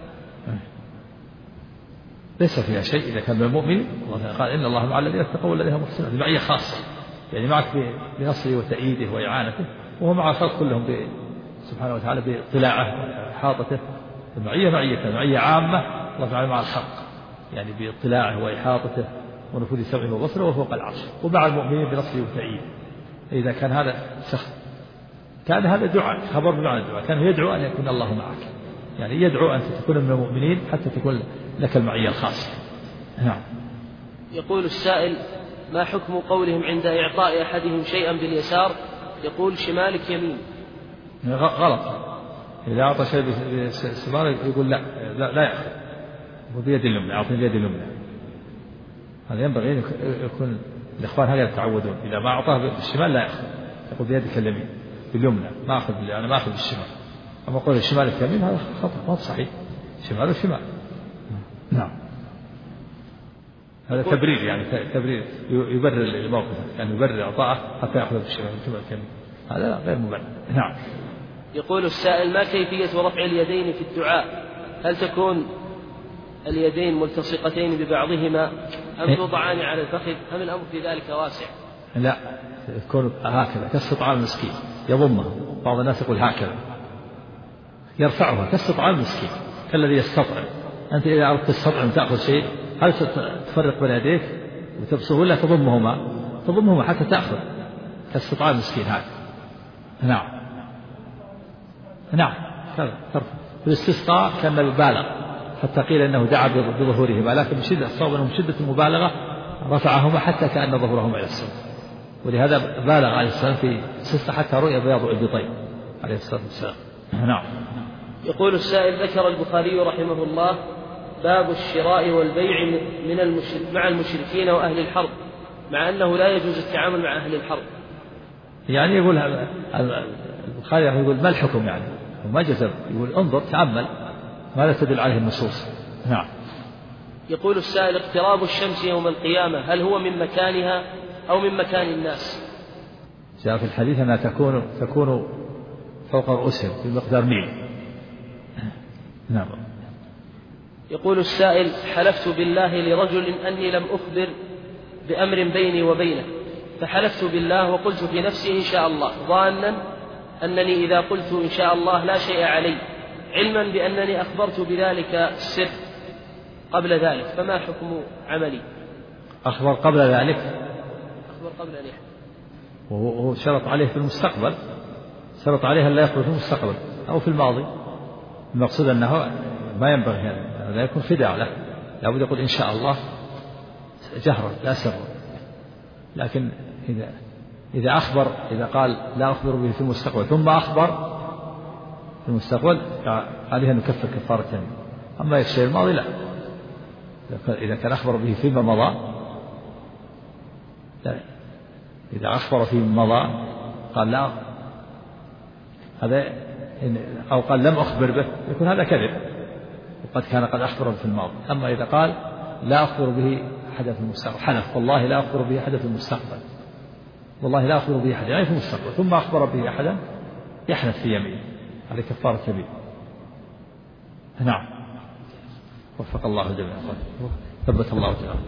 ليس فيها شيء إذا كان من المؤمن، الله قال إن الله مع الذين اتقوا والذين هم محسنون، معية خاصة يعني معك بنصره وتأييده وإعانته، وهو مع الخلق كلهم سبحانه وتعالى باطلاعه وإحاطته، معية عامة الله تعالى مع الخلق يعني باطلاعه وإحاطته ونفوذ سمعه وبصره وفوق العرش، ومع المؤمنين بنصره وتأييده. إذا كان هذا شخص كان هذا دعاء، خبر بمعنى الدعاء، كان يدعو أن يكون الله معك، يعني يدعو أن تكون من المؤمنين حتى تكون لك المعية الخاصة. نعم. يقول السائل ما حكم قولهم عند إعطاء أحدهم شيئا باليسار يقول شمالك يمين؟ غلط، إذا أعطى شيء بالشمال يقول لا يأخذ، هو بيد اليمنى، أعطني بيد اليمنى. هذا ينبغي أن يكون الإخوان هكذا يتعودون، إذا ما أعطاه بالشمال لا يأخذ، يقول بيدك اليمين باليمنى، أنا ما أخذ بالشمال. أما قول الشمال اليمين هذا خطأ، ما هو صحيح، شمال وشمال. نعم. هذا تبرير، يعني تبرير يبرر الموقف، يعني يبرر إعطاءه حتى يأخذ بالشمال اليمين، هذا غير مبرر. نعم. يقول السائل ما كيفية رفع اليدين في الدعاء؟ هل تكون اليدين ملتصقتين ببعضهما أم توضعان على الفخذ أم الأمر في ذلك واسع؟ لا، يكون هكذا كاستطعام المسكين يضمها، بعض الناس يقول هكذا يرفعها كاستطعام المسكين كالذي يستطعم. أنت إذا أردت تستطعم تأخذ شيء هل تفرق بين يديك وتبسطه ولا تضمهما حتى تأخذ كاستطعام المسكين هكذا. نعم كذا ترفع. الاستسقاء كان بالغ حتى قيل انه دعا بظهورهما، لكن بشدة الصواب انه من شدة المبالغة رفعهما حتى كأن ظهورهما الى السماء، ولهذا بالغ عليه السلام في الاستسقاء حتى رؤي بياض ابطيه عليه الصلاة والسلام. نعم. يقول السائل ذكر البخاري رحمه الله باب الشراء والبيع مع المشركين وأهل الحرب، مع أنه لا يجوز التعامل مع أهل الحرب. يعني يقول البخاري يقول ما الحكم يعني وما جزم، يقول انظر تأمل ماذا تدل عليه النصوص. نعم. يقول السائل: اقتراب الشمس يوم القيامة هل هو من مكانها أو من مكان الناس؟ جاء في الحديث أنها تكون فوق رؤوسهم بمقدار ميل. نعم. يقول السائل: حلفت بالله لرجل أني لم أخبر بأمر بيني وبينه، فحلفت بالله وقلت في نفسي إن شاء الله، ظانا أنني إذا قلت إن شاء الله لا شيء علي، علما بأنني أخبرت بذلك السر قبل ذلك، فما حكم عملي؟ أخبر قبل ذلك. وهو شرط عليه في المستقبل، شرط عليه أن لا يخبر في المستقبل أو في الماضي. المقصود أنه ما ينبغي هذا يكون خداع له، لابد يقول إن شاء الله جهرا لا سرا. لكن إذا أخبر، إذا قال لا أخبر به في المستقبل ثم أخبر في المستقبل عليه أن يكفر كفارة يمين. أما الشيء الماضي لا، إذا كان أخبر به فيما مضى لا. إذا أخبر فيما مضى قال لا هذا، أو قال لم أخبر به، يكون هذا كذب وقد كان قد أخبر في الماضي. أما إذا قال لا أخبر به أحدا في المستقبل، حلف والله لا أخبر به أحدا في المستقبل، والله لا أخبر به أحدا يعني في المستقبل، ثم أخبر به أحدا يحنث في يمينه، هذه كفارة يمين. نعم. وفق الله جميعا، ثبت الله تعالى.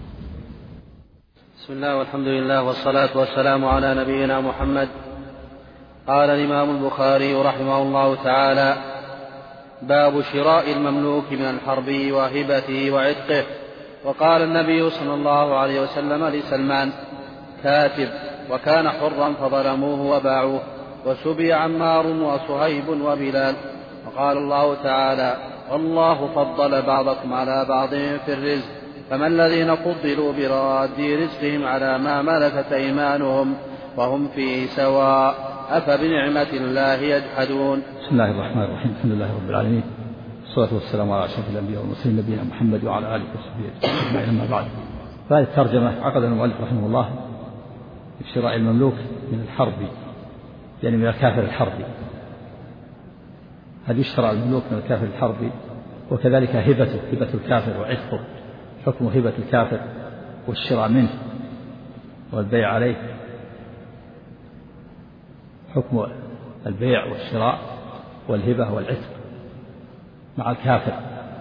بسم الله والحمد لله والصلاة والسلام على نبينا محمد. قال الإمام البخاري رحمه الله تعالى: باب شراء المملوك من الحربي وهبته وعتقه. وقال النبي صلى الله عليه وسلم لسلمان: كاتب، وكان حرا فظلموه وباعوه، وسبي عمار وصهيب وبلال. وقال الله تعالى: والله فضل بعضكم على بعض في الرزق، فما الذين فضلوا براد رزقهم على ما ملكت أيمانهم وهم فيه سواء، أفبنعمة الله يجحدون. بسم الله الرحمن الرحيم، الحمد لله رب العالمين، والصلاة والسلام على أشرف الأنبياء والمرسلين نبينا محمد وعلى آله وصحبه أجمعين. أما بعد، فهذه الترجمة عقد المؤلف رحمه الله بشراء المملوك من الحربي، يعني من الكافر الحربي. هل يشترى المملوك من الكافر الحربي؟ وكذلك هبته، هبة الكافر وعتقه، حكم هبة الكافر والشراء منه والبيع عليه، حكم البيع والشراء والهبة والعتق مع الكافر.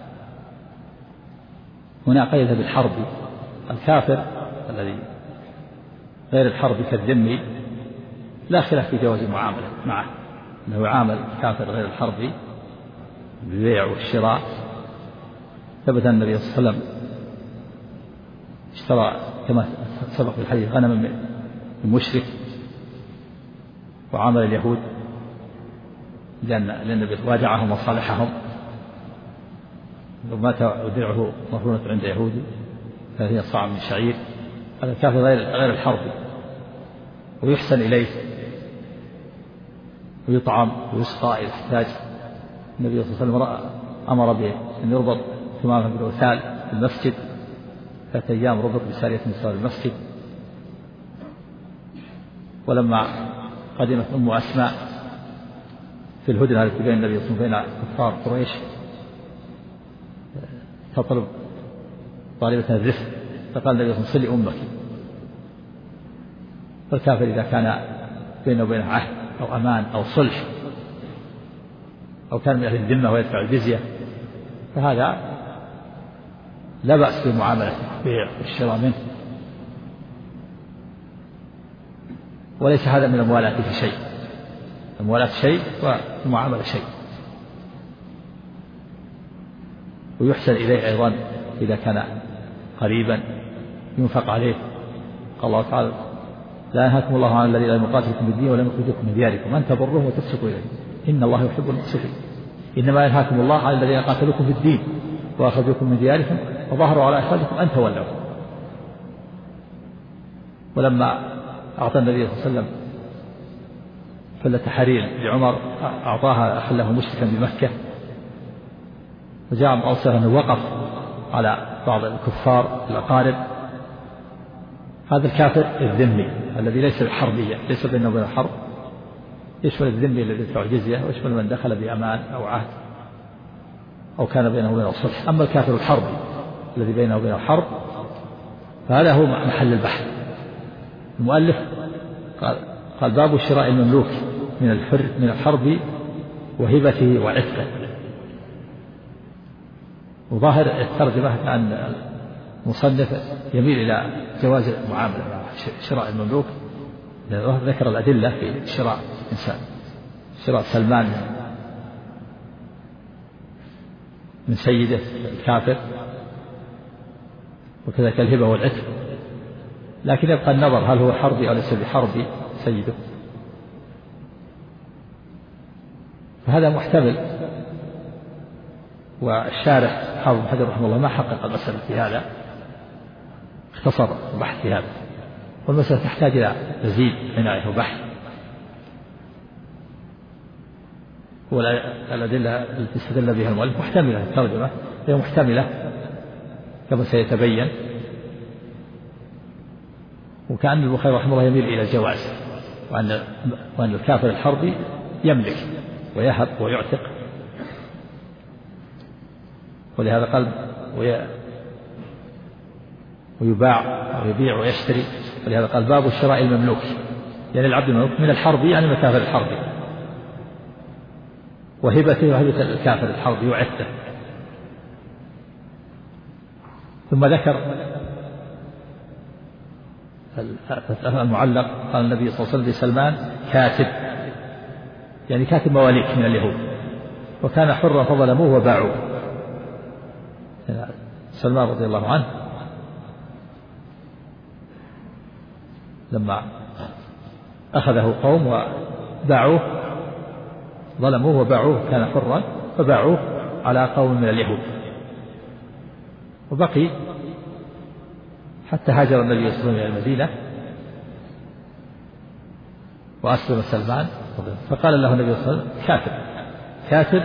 هنا قيد بالحربي، الكافر الذي غير الحربي كالذمي لا خلاف في جواز المعاملة معه، أنه يعامل الكافر غير الحربي بالبيع والشراء. ثبت أن النبي صلى الله عليه وسلم اشترى كما سبق في الحديث غنما من مشرك وعامل اليهود، لأن النبي راجعهم وصالحهم، ومات ودرعه مفرونة عند يهودي 30 صاع من شعير. هذا الكافر غير الحربي، ويحسن إليه ويطعم ويسقى إذا احتاج. النبي صلى الله عليه وسلم أمر بأن يربط ثمامه بالوثال في المسجد 3 أيام، ربط بسارية من سوار المسجد. ولما قدمت أم أسماء في الهدنة التي بين النبي صلى الله عليه وسلم بين كفار قريش تطلب طالبة الرفق، فقال النبي صلى الله عليه وسلم: صلي أمك. فالكافر إذا كان بينه وبينه عهد أو أمان أو صلح أو كان من أهل الذمة ويدفع الجزية، فهذا لا بأس بمعاملة البيع والشراء منه، وليس هذا من الموالاة في شيء. الموالاة شيء والمعاملة شيء. ويحسن إليه أيضا إذا كان قريبا ينفق عليه. قال الله تعالى: لا ينهاكم الله عن الذين لم يقاتلوكم في الدين ولم يخرجوكم من دياركم أن تبروهم وتقسطوا إليه إن الله يحب المقسطين. إنما ينهاكم الله عن الذين قاتلوكم في الدين وأخرجوكم من دياركم وظهروا على إخراجكم أن تولوهم. ولما أعطى النبي صلى الله عليه وسلم حلة حرير لعمر أعطاها أحله مشركا بمكة، وجاء أوصى أنه وقف على بعض الكفار الأقارب هذا الكافر الذمي الذي ليس حربيا، ليس بينه وبين الحرب، يشمل الذمي الذي يدفع الجزية، ويشمل من دخل بأمان أو عهد أو كان بينه وبينه صلح. أما الكافر الحربي الذي بينه وبينه حرب فهذا هو محل البحث. المؤلف قال باب شراء المملوك من الحرب وهبته وعتقه. وظاهر الترجمة كأن المصنف يميل إلى جواز المعاملة مع شراء المملوك، ذكر الأدلة في شراء إنسان، شراء سلمان من سيده الكافر، وكذلك الهبة والعتق. لكن يبقى النظر هل هو حربي أو ليس بحربي سيده، فهذا محتمل. والشارح حافظ بن حجر رحمه الله ما حقق المسألة في هذا، اختصر البحث في هذا، والمسألة تحتاج إلى مزيد عناية وبحث. والأدلة التي استدل بها المؤلف محتملة، الترجمة هي محتملة كما سيتبين. وكأن البخاري رحمه الله يميل إلى الجواز، وأن الكافر الحربي يملك ويهب ويعتق، ولهذا قال ويباع أو يبيع ويشتري. ولهذا قال باب شراء المملوك، يعني العبد المملوك من الحرب، يعني من الكافر الحربي، وهبته وهبة الكافر الحربي وعتقه. ثم ذكر المعلق قال النبي صلى الله عليه وسلم لسلمان كاتب، يعني كاتب مواليك من اليهود، وكان حرا فظلموه وباعوه. سلمان رضي الله عنه لما أخذه قوم وباعوه، ظلموه وباعوه، كان حرا فباعوه على قوم من اليهود، وبقي حتى هاجر النبي صلى الله عليه وسلم إلى المدينة وأسلم سلمان. فقال له النبي صلى الله عليه وسلم كاتب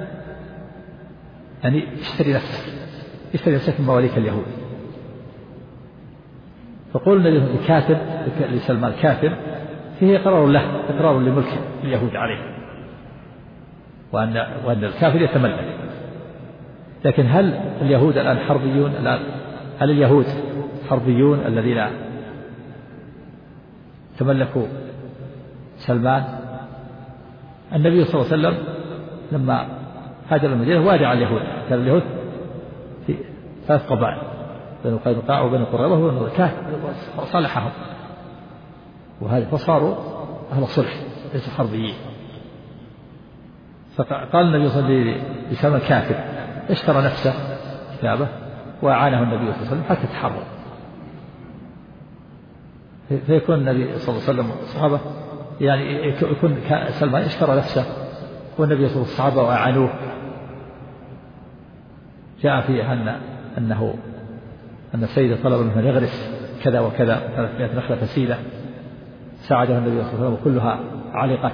يعني اشتري نفسك من مواليك اليهود. فقول النبي كاتب لسلمان كاتب فيه إقرار له، إقرار لملك اليهود عليه، وأن الكافر يتملك. لكن هل اليهود الآن حربيون؟ هل اليهود حربيون الذين تملكوا سلمان؟ النبي صلى الله عليه وسلم لما هاجر المدينة وادع اليهود، كان اليهود في 3 قبائل، بنو قينقاع وبنو قريظة وصالحهم، وهذا فصاروا أهل صلح ليسوا حربيين. فقال النبي صلى الله عليه وسلم لسلمان كاتب، اشترى نفسه كتابه وأعانه النبي صلى الله عليه وسلم حتى تحرر. فيكون النبي صلى الله عليه وسلم والصحابة يعني يكون سلمان اشترى نفسه والنبي صلى الله عليه وسلم الصحابة وأعانوه. جاء فيه أن سيد طلب منه أن يغرس كذا وكذا 300 نخلة فسيلة، ساعده النبي صلى الله عليه وسلم وكلها علقت.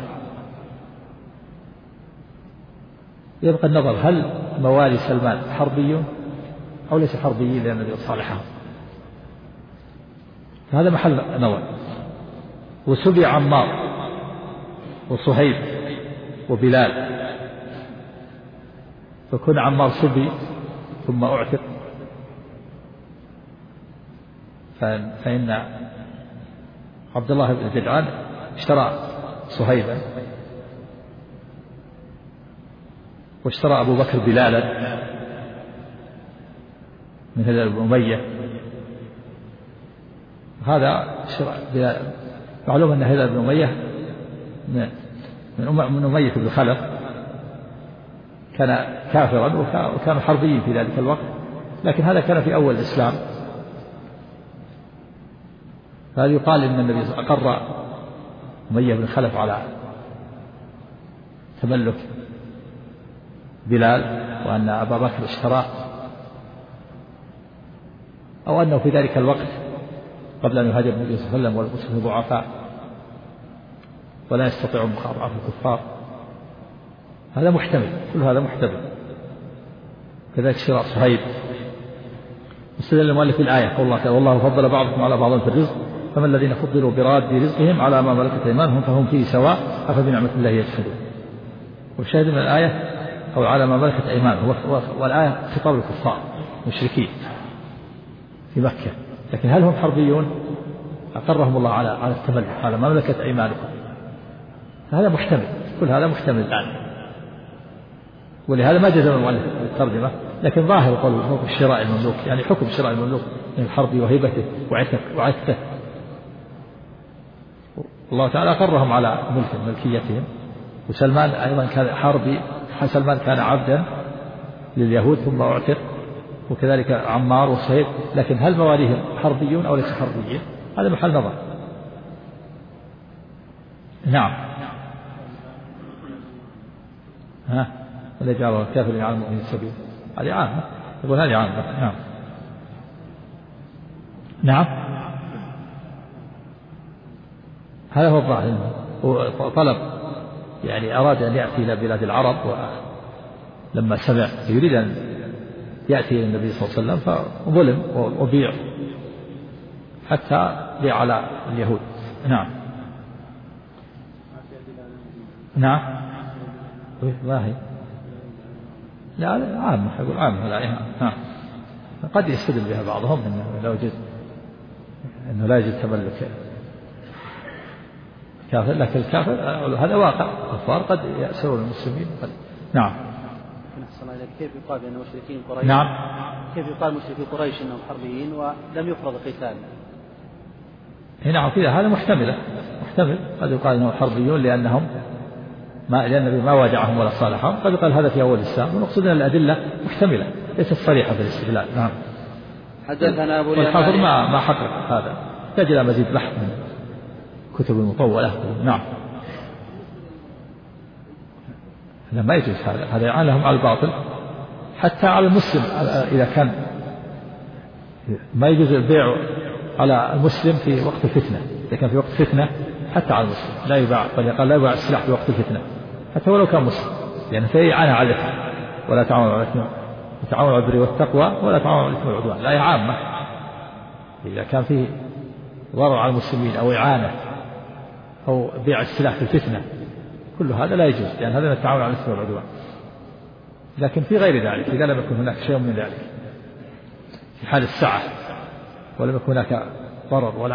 يبقى النظر هل موالي سلمان حربيون أو ليس حربيين لأن النبي صالحهم، هذا محل نظر. وسبي عمار وصهيب وبلال، فكون عمار سبي ثم أعتق، فإن عبد الله بن جدعان اشترى صهيبا، واشترى أبو بكر بلالا من هلال بن أمية. هذا شراء معلوم أن هلال بن أمية من أمية بن خلف، كان كافرا وكانوا حربيين في ذلك الوقت، لكن هذا كان في أول الإسلام. فهذا يقال إن النبي أقر أمية بن خلف على تملك بلال، وأن أبا بكر اشتراه، أو أنه في ذلك الوقت قبل أن يهاجر النبي صلى الله عليه وسلم والمسلمون ضعفاء ولا يستطيعون مخاطرة الكفار. هذا محتمل، كل هذا محتمل. كذلك شراء صهيب، استدل المؤلف بالآية قول الله تعالى والله فضل بعضكم على بعض في الرزق فما الذين فضلوا براد رزقهم على ما ملكت أيمانهم فهم فيه سواء أفبنعمة الله يجحدون. والشاهد من الآية أو على ما ملكت أيمانهم، والآية خطاب الكفار مشركين في مكة، لكن هل هم حربيون؟ أقرهم الله على التملك على ما ملكت أيمانهم، هذا محتمل، كل هذا محتمل الآن، ولهذا ما جزم المؤلف بالترجمة، لكن ظاهر قول حكم شراء المملوك، يعني حكم شراء المملوك من الحرب وهبته وعتقه. الله تعالى أقرهم على ملكيتهم. وسلمان أيضا كان حربي، سلمان كان عبدا لليهود ثم اعتق، وكذلك عمار وصهيب، لكن هل مواليهم حربيون أو ليس حربيين؟ هذا محل نظر. نعم. الذي جعل الكافرين على المؤمنين السبيل، هذه عامة، يقول هذه عامة. نعم. نعم، هذا هو الظاهر. وطلب يعني أراد أن يأتي إلى بلاد العرب، ولما سمع يريد أن يأتي إلى النبي صلى الله عليه وسلم فظلم وبيع حتى بيع على اليهود. نعم. نعم، ما هي؟ لا عامة، يقول عامة لا. قد يستدل بها بعضهم أنه لا يجوز تملك كافر، لكن الكافر هذا واقع، الكفار قد يأسرون المسلمين. نعم. كيف يقال بأن مشركين قريش؟ نعم. كيف يقال مشركي قريش أنهم حربيين ولم يفرض قتال؟ نعم، هذا محتمل، قد يقال أنهم حربيون لأن النبي ما واجعهم ولا صالحهم، قد يقال هذا في أول الإسلام، ونقصد أن الأدلة محتملة ليست صريحة في الاستدلال. نعم. حدثنا أبو اليمان، والحافظ ما حقق هذا، تجد مزيد بحث من كتب مطولة. نعم. ما يجوز هذا يعانهم على الباطل، حتى على المسلم إذا كان ما يجوز البيع على المسلم في وقت الفتنة، إذا كان في وقت فتنة حتى على المسلم لا يباع، قال لا يباع السلاح في وقت الفتنة حتى ولو كان مسلم، لأن فيه عانى على الإثم، ولا تعاونوا على الإثم، تعاونوا على البر والتقوى ولا تعاونوا على الإثم والعدوان. لا عامة، إذا كان فيه ضرر على المسلمين أو إعانة أو بيع السلاح في الفتنة، كل هذا لا يجوز، لأن هذا من التعاون على الإثم والعدوان. لكن في غير ذلك، إذا لم يكن هناك شيء من ذلك في حال السعة ولم يكن هناك ضرر ولا،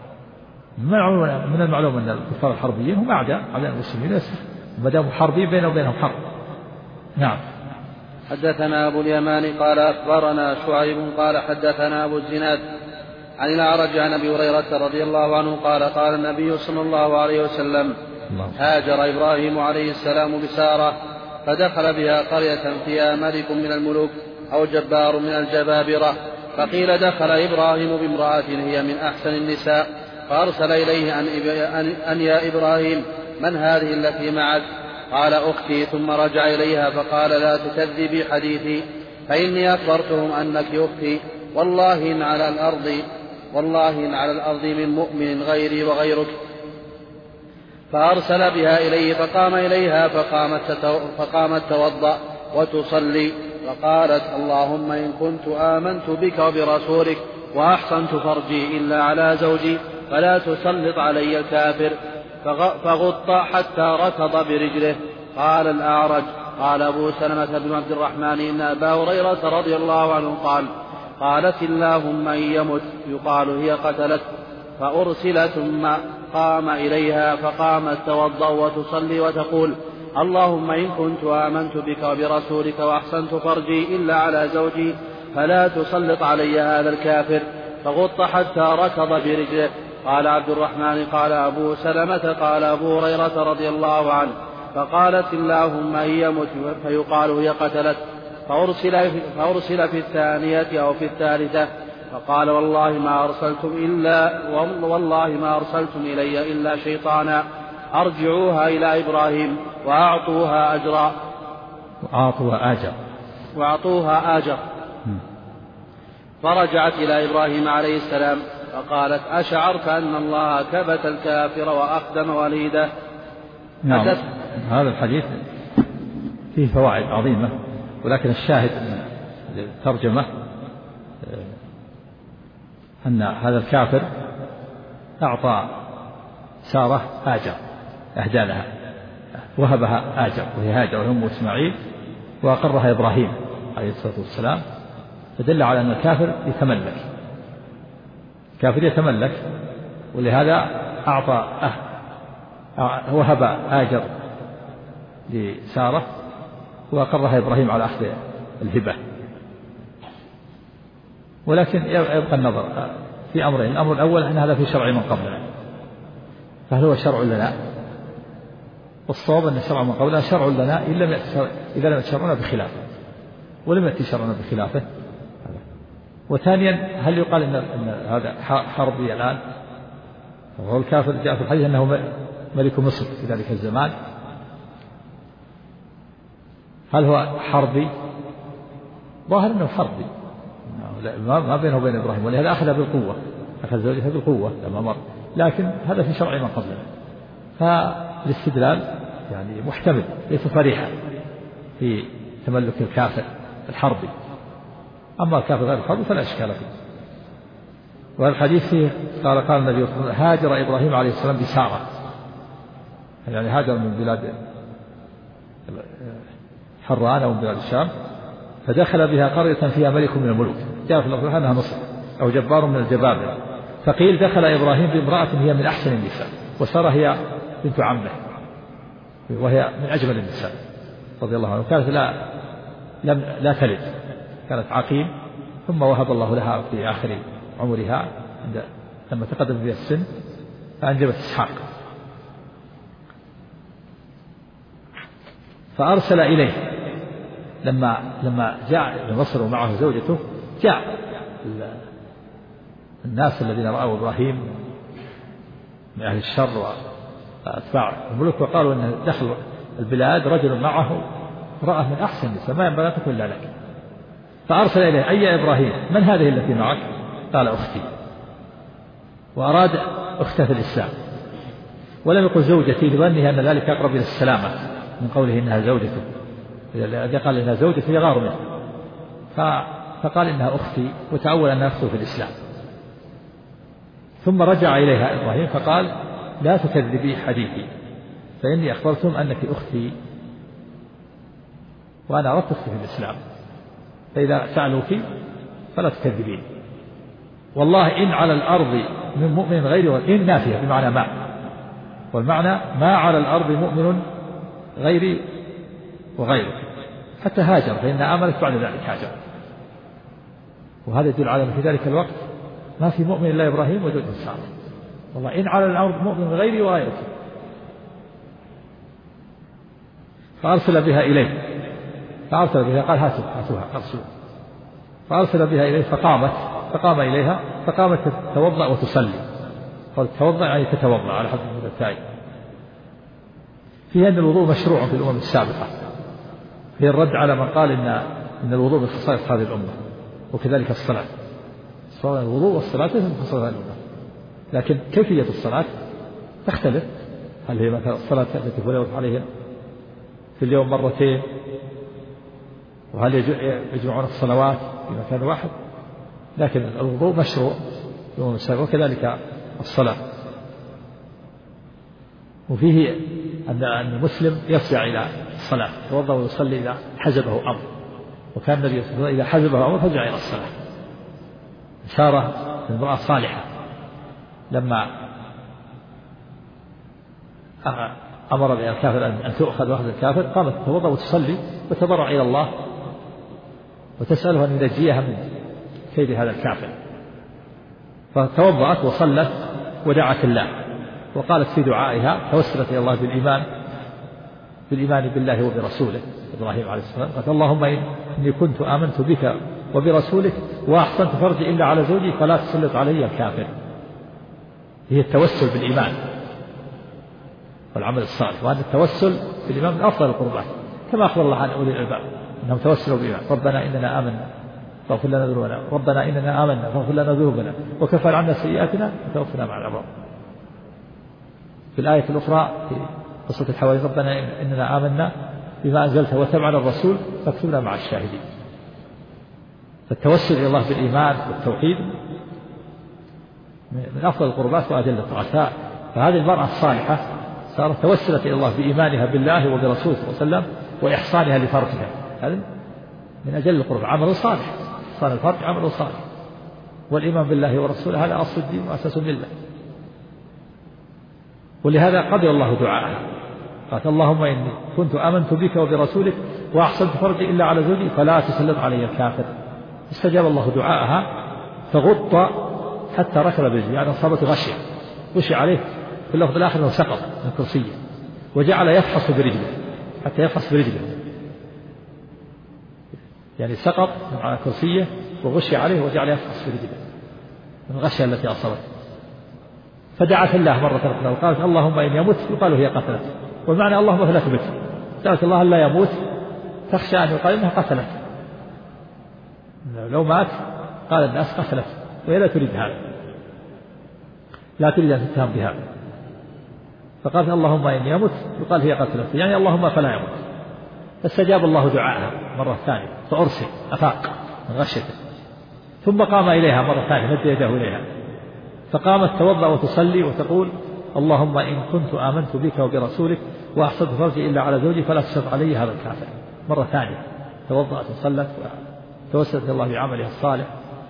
من المعلوم أن الكفار الحربيين هم أعداء المسلمين، ما داموا حربيين بينهم وبينهم حرب. نعم. حدثنا أبو اليمان قال أخبرنا شعيب قال حدثنا أبو الزناد عن الأعرج عن أبي هريرة رضي الله عنه قال قال النبي صلى الله عليه وسلم هاجر إبراهيم عليه السلام بسارة فدخل بها قرية فيها ملك من الملوك أو جبار من الجبابرة، فقيل دخل إبراهيم بامرأة هي من أحسن النساء، فأرسل إليه أن يا إبراهيم من هذه التي معك؟ قال أختي، ثم رجع إليها فقال لا تكذبي حديثي فإني أخبرتهم أنك أختي، والله إن على الأرض من مؤمن غيري وغيرك. فأرسل بها إليه فقام إليها فقامت توضأ وتصلي، فقالت اللهم إن كنت آمنت بك وبرسولك وأحصنت فرجي إلا على زوجي فلا تسلط علي الكافر، فغط حتى ركض برجله. قال الأعرج قال أبو سلمة بن عبد الرحمن إن أبا هريرة رضي الله عنه قالت اللهم إن يمت يقال هي قتلت، فأرسل ثم قام إليها فقامت توضأ وتصلي وتقول اللهم إن كنت آمنت بك وبرسولك وأحسنت فرجي إلا على زوجي فلا تسلط علي هذا الكافر، فغط حتى ركض برجله. قال عبد الرحمن قال أبو سلمة قال أبو هريرة رضي الله عنه فقالت اللهم إن يمت فيقال هي قتلت، فأرسل في الثانية أو في الثالثة فقال والله ما أرسلتم إلي إلا شيطانا، أرجعوها إلى إبراهيم وأعطوها أجر. فرجعت إلى إبراهيم عليه السلام فقالت أشعرت أن الله كبت الكافر وأخدم وليده. نعم. هذا الحديث فيه فوائد عظيمة، ولكن الشاهد من الترجمة أن هذا الكافر أعطى سارة هاجر، أهدى لها، وهبها هاجر وهي هاجر وهي أم إسماعيل، وأقرها إبراهيم عليه الصلاة والسلام، فدل على أن الكافر يتملك، كافر يتملك، ولهذا أعطى وهب هاجر لسارة وأقرها إبراهيم على أخذ الهبة. ولكن يبقى النظر في أمرين: الأمر الأول أن هذا في شرع من قبلنا، فهل هو شرع لنا؟ والصواب أن شرع من قبلنا شرع لنا إذا لم يأتي شرعنا بخلافه، ولم يأتي شرعنا بخلافه. وثانيا هل يقال أن هذا حربي الآن؟ وهو الكافر جاء في الحديث أنه ملك مصر في ذلك الزمان، هل هو حربي؟ ظاهر أنه حربي، ما بينه وبين إبراهيم، ولهذا أخذ بالقوة، أخذ زوجته بالقوة لما مر، لكن هذا في شرع من قبلنا، فالاستدلال يعني محتمل ليس صريحا في تملك الكافر الحربي. أما الكافر غير الحربي فلا إشكال فيه. والحديث فيه قال النبي صلى الله عليه وسلم: هاجر إبراهيم عليه السلام بسارة، يعني هاجر من بلاد حران أو من بلاد الشام، فدخل بها قرية فيها ملك من الملوك، جاء في اللفظ أنها مصر أو جبار من الجبابرة، فقيل دخل إبراهيم بامرأة هي من أحسن النساء، وسارة هي بنت عمه وهي من أجمل النساء رضي الله عنها، كانت لا تلد، كانت عقيم، ثم وهب الله لها في آخر عمرها لما تقدم بها السن فأنجبت إسحاق، فأرسل إليه لما جاء إلى مصر ومعه زوجته، جاء الناس الذين رأوا إبراهيم من أهل الشر وأتباع الملوك، وقالوا أن دخل البلاد رجل معه امرأة من أحسن النساء ما ينبغي أن تكون إلا لك، فأرسل إليه: أي إبراهيم، من هذه التي معك؟ قال: أختي، وأراد أخته في الإسلام، ولم يقل زوجتي لظنه أن ذلك أقرب إلى السلامة من قوله إنها زوجته، إذا قال إنها زوجته يغار منه، فقال إنها أختي، وتأول أنها أخته في الإسلام. ثم رجع إليها إبراهيم فقال: لا تكذبي حديثي، فإني أخبرتم أنك أختي وأنا أردت أختي في الإسلام، فإذا سألوك فلا تكذبين. والله إن على الأرض من مؤمن غيري، إن نافية بمعنى ما، والمعنى ما على الأرض مؤمن غيري وغيره حتى هاجر، فإنها آمنت بعد ذلك هاجر. وهذا يدل على أن في ذلك الوقت ما في مؤمن إلا إبراهيم وزوجته سارة. والله إن على الأرض مؤمن غيري وغيرك. فأرسل بها إليه، قال هاتوها أرسلوا. فأرسل بها إليه فقام إليها، فقامت تتوضأ وتصلي. قال توضأ يعني تتوضأ على حسب التاء. فيها أن الوضوء مشروع في الأمم السابقة، هي الرد على من قال إن الوضوء من خصائص هذه الأمة، وكذلك الصلاة. الوضوء والصلاة من خصائص هذه الأمة، لكن كيفية الصلاة تختلف. هل هي مثلا الصلاة التي فرضت عليهم في اليوم مرتين، وهل يجمعون الصلوات في مكان واحد؟ لكن الوضوء مشروع في الأمم السابقة، وكذلك الصلاة. وفيه أن المسلم يفزع إلى الصلاة، يتوضأ ويصلي إذا حزبه أمر، وكان النبي صلى الله عليه وسلم إذا حزبه أمر فزع إلى الصلاة. سارة امرأة صالحة لما أمر بها الكافر أن تؤخذ وأخذ الكافر، قامت تتوضأ وتصلي وتضرع إلى الله وتسأله أن ينجيها من كيد هذا الكافر. فتوضأت وصلت ودعت الله، وقالت في دعائها توسلت إلى الله بالإيمان بالله وبرسوله إبراهيم عليه السلام، قالت اللهم إني كنت آمنت بك وبرسولك وأحسنت فرجي إلا على زوجي فلا تسلط علي الكافر. هي التوسل بالإيمان والعمل الصالح، وهذا التوسل بالإيمان من أفضل القربات، كما أخبر الله عن أولي الألباب أنهم توسلوا بالإيمان. ربنا إننا آمنا فاغفر لنا ذنوبنا، ربنا إننا آمنا فاغفر لنا ذنوبنا وكفر عنا سيئاتنا وتوفنا مع الأبرار. في الآية الأخرى في قصة الحواري ربنا إننا آمنا بما أنزلت وتبعنا الرسول فاكتبنا مع الشاهدين. فالتوسل إلى الله بالإيمان والتوحيد من أفضل القربات وأجل الطاعات. فهذه المرأة الصالحة صارت توسلت إلى الله بإيمانها بالله وبرسوله صلى الله عليه وسلم وإحصانها لفرجها، هذا من أجل القرب، عمل صالح، صار الفرج عمل صالح، والإيمان بالله ورسوله هذا أصل الدين وأساس الملة. ولهذا قبل الله دعاءها، قالت اللهم إني كنت آمنت بك وبرسولك وأحسنت فرجي إلا على زوجي فلا تسلط علي الكافر. استجاب الله دعاءها فغط حتى ركب برجله، يعني أصابته غشية، غشي عليه في اللفظ الآخر أنه سقط من الكرسية وجعل يفحص برجله حتى يفحص برجله، يعني سقط على كرسية وغشي عليه وجعل يفحص برجله من الغشية التي أصابته. فدعت الله مرة أخرى وقالت اللهم إن يمت يقال هي قتلت، والمعنى اللهم فلا تمت، سألت الله لا يموت تخشى أن يقال إنها قتلت، لو مات قال الناس قتلت، وهي لا تريد هذا، لا تريد أن تتهم بهذا. فقالت اللهم إن يمت يقال هي قتلت، يعني اللهم فلا يمت. فاستجاب الله دعاءها مرة ثانية فأرسل أفاق من غشته، ثم قام إليها مرة ثانية مد يده إليها، فقامت توضأ وتصلي وتقول اللهم إن كنت آمنت بك وبرسولك وأحسنت فرجي إلا على زوجي فلا تسلط علي هذا الكافر. مرة ثانية توضأت وصلت وتوسلت الله بعملها الصالح،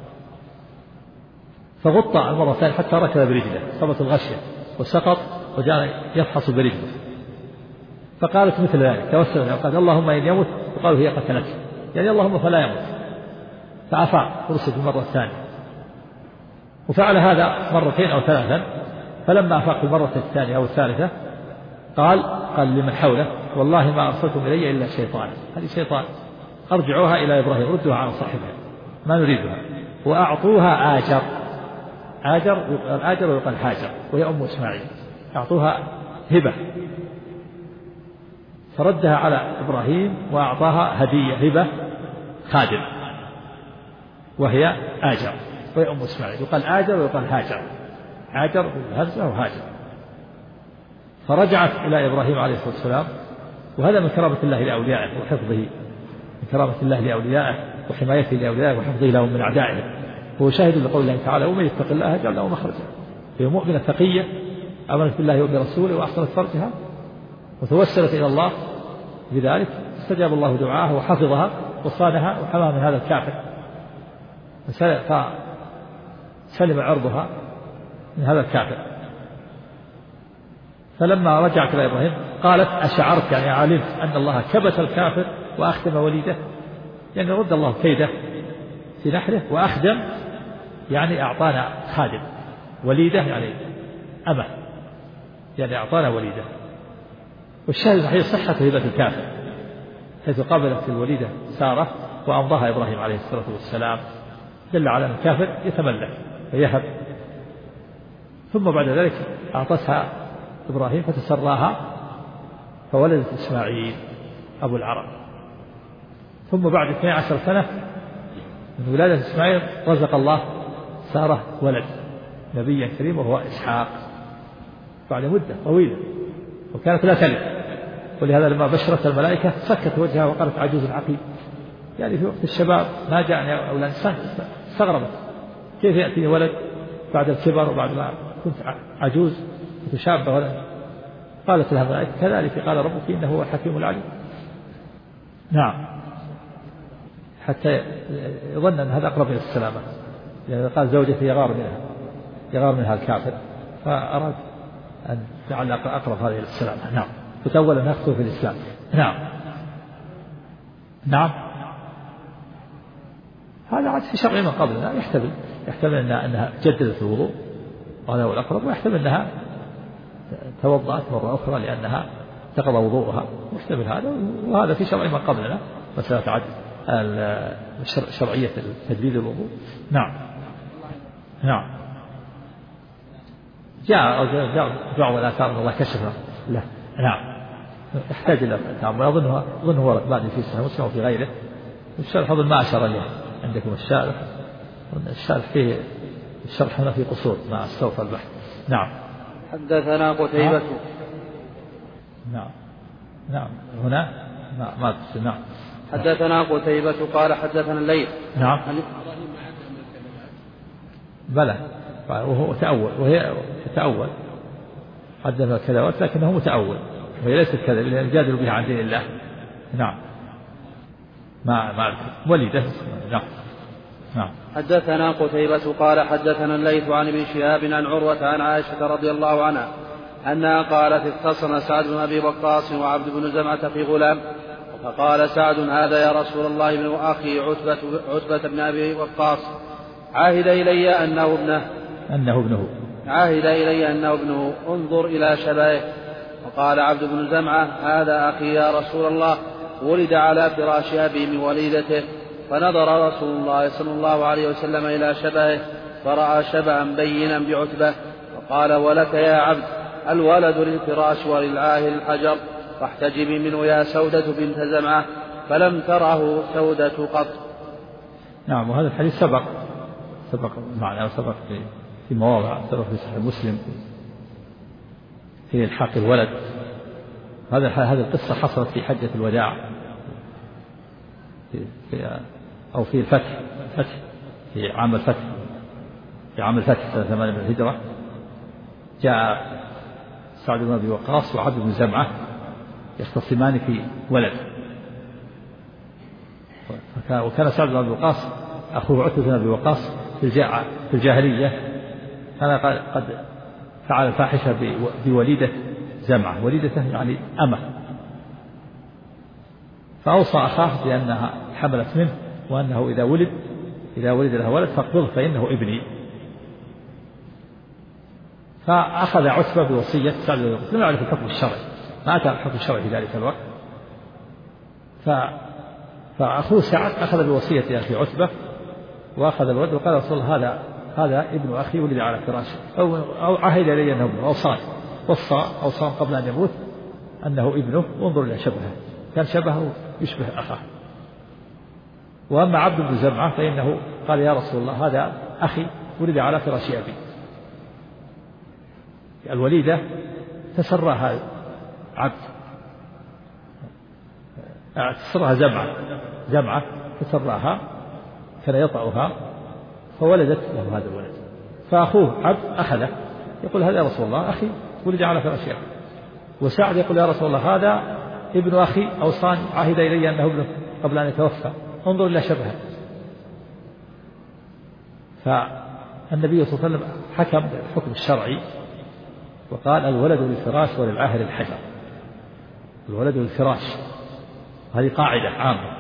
فغط المرة الثانية حتى ركب برجله، صبت الغشية وسقط وجاء يفحص برجله، فقالت مثل ذلك توسلت وقالت اللهم إن يمت وقالوا هي قتلته، يعني اللهم فلا يمت. فأفاق ورسل المرة الثانية، وفعل هذا مرتين أو ثلاثا، فلما أفاق في المرة الثانية أو الثالثة قال لمن حوله والله ما أرسلتم إلي إلا شيطان، هذه شيطان، أرجعوها إلى إبراهيم، ردوها على صاحبها ما نريدها، وأعطوها آجر ويقال حاجر وهي أم إسماعيل، أعطوها هبة، فردها على إبراهيم وأعطاها هدية هبة خادم وهي آجر وهي أم إسماعيل، يقال آجر ويقال هاجر بالهمزة وهاجر. فرجعت إلى إبراهيم عليه الصلاة والسلام، وهذا من كرامة الله لأوليائه وحفظه، من كرامة الله لأوليائه وحمايته لأوليائه وحفظه لهم من أعدائهم. هو شاهد لقول الله تعالى ومن يتق الله يجعل له مخرجا. هي مؤمنة تقية آمنت بالله وبرسوله وأحسنت فرجها وتوسلت إلى الله بذلك، استجاب الله دعاها وحفظها وصانها وحماها من هذا الكافر، فسلم عرضها من هذا الكافر. فلما رجعت إلى إبراهيم قالت أشعرت، يعني علمت أن الله كبت الكافر وأخدم وليده، يعني رد الله كيده في نحره، وأخدم يعني أعطانا خادم، وليده يعني أمه، يعني أعطانا وليده. والشاهد الصحيح صحة هبة الكافر، حيث قابلت الوليدة سارة وأمضاها إبراهيم عليه الصلاة والسلام، دل على أن الكافر يتملك ويهب. ثم بعد ذلك أعطتها إبراهيم فتسراها فولدت إسماعيل أبو العرب. ثم بعد 12 سنة من ولادة إسماعيل رزق الله سارة ولد نبيا كريم وهو إسحاق بعد مدة طويلة، وكانت لا تلد، ولهذا لما بشرت الملائكة سكت وجهها وقالت عجوز عقيم، يعني في وقت الشباب ما جاءني أولاد، استغربت كيف يأتيني ولد بعد الكبر وبعد ما كنت عجوز كنت شابة ولد. قالت لها الملائكة كذلك قال ربك إنه هو الحكيم العليم. نعم، حتى يظن أن هذا أقرب من السلامة، يعني قال زوجتي يغار منها الكافر، فأراد أن تعلق أقرب هذه السلامة. نعم، فتول أن يخطو في الإسلام. نعم هذا عاد في شرع من قبلنا، يحتمل أنها جددت الوضوء وهذا هو الأقرب، ويحتمل أنها توضأت مرة أخرى لأنها انتقض وضوءها، يحتمل هذا، وهذا في شرع من قبلنا مسألة عد شرعية تجديد الوضوء. نعم جاء بعض الآثار أن الله كشف له. نعم يحتاج إلى تأمل، أظنه ورد بعد في صحيح مسلم وفي غيره. الشرح أظن ما أشار إليه عندكم الشارح فيه الشرح هنا في قصور مع استوفى البحث. نعم. حدثنا قتيبة. نعم هنا ما نعم. حدثنا قتيبة قال حدثنا الليث. نعم. بلى وهو تأول، وهي تتأول حدث كذا لكنه متأول، وهي ليست كذا لأن يجادل بها عن دين الله. نعم مع وليدة. نعم. حدثنا قتيبة قال حدثنا الليث عن ابن شهاب عن عروة عن عائشة رضي الله عنها أنها قالت اختصم سعد بن أبي وقاص وعبد بن زمعة في غلام، فقال سعد هذا يا رسول الله ابن أخي عتبة بن أبي وقاص عاهد إلي أنه ابنه انظر إلى شبهه. وقال عبد بن زمعة هذا أخي يا رسول الله ولد على فراش أبي من وليدته. فنظر رسول الله صلى الله عليه وسلم إلى شبهه فرأى شبها بينا بعتبة، فقال ولك يا عبد الولد للفراش وللعاهر الحجر، فاحتجبي منه يا سودة بنت زمعة، فلم تره سودة قط. نعم. وهذا الحديث سبق معنا وسبق في مواضع، سبق في صحيح مسلم في إلحاق الولد. هذه القصة حصلت في حجة الوداع أو في الفتح في عام الفتح سنة 8 من الهجرة. جاء سعد بن أبي وقاص وعبد بن زمعة يختصمان في ولد، وكان سعد بن أبي وقاص أخوه عتبة بن أبي وقاص في الجاهلية كان قد فعل الفاحشة بوليدة زمعة، وليدته يعني أمه، فأوصى أخاه بأنها حملت منه وأنه إذا ولد له ولد فاقبضه فإنه ابني. فأخذ عتبة بوصية سعد بن أبي وقاص، لم يعرف الحكم الشرعي، ما أتى الحكم الشرعي في ذلك الوقت. فأخوه سعد أخذ بوصية أخي عتبة وأخذ الولد وقال رسول الله هذا ابن أخي ولد على فراشه، أو عهد إلي أنه ابنه، أوصى قبل أن يموت أنه ابنه، وانظر إلى شبهه، كان شبهه يشبه أخاه. وأما عبد بن زمعة فإنه قال يا رسول الله هذا أخي ولد على فراش أبي. الوليدة تسرها عبد، تسرها زمعة تسرها، كان يطأها فولدت له هذا الولد، فأخوه عبد أخذه يقول هذا يا رسول الله أخي ولد على فراش أبي. وسعد يقول يا رسول الله هذا ابن أخي أوصاني عهد إلي أنه ابنه قبل أن يتوفى، انظر إلى شبهه. فالنبي صلى الله عليه وسلم حكم بالحكم الشرعي وقال الولد للفراش وللعاهر الحجر. الولد للفراش، هذه قاعدة عامة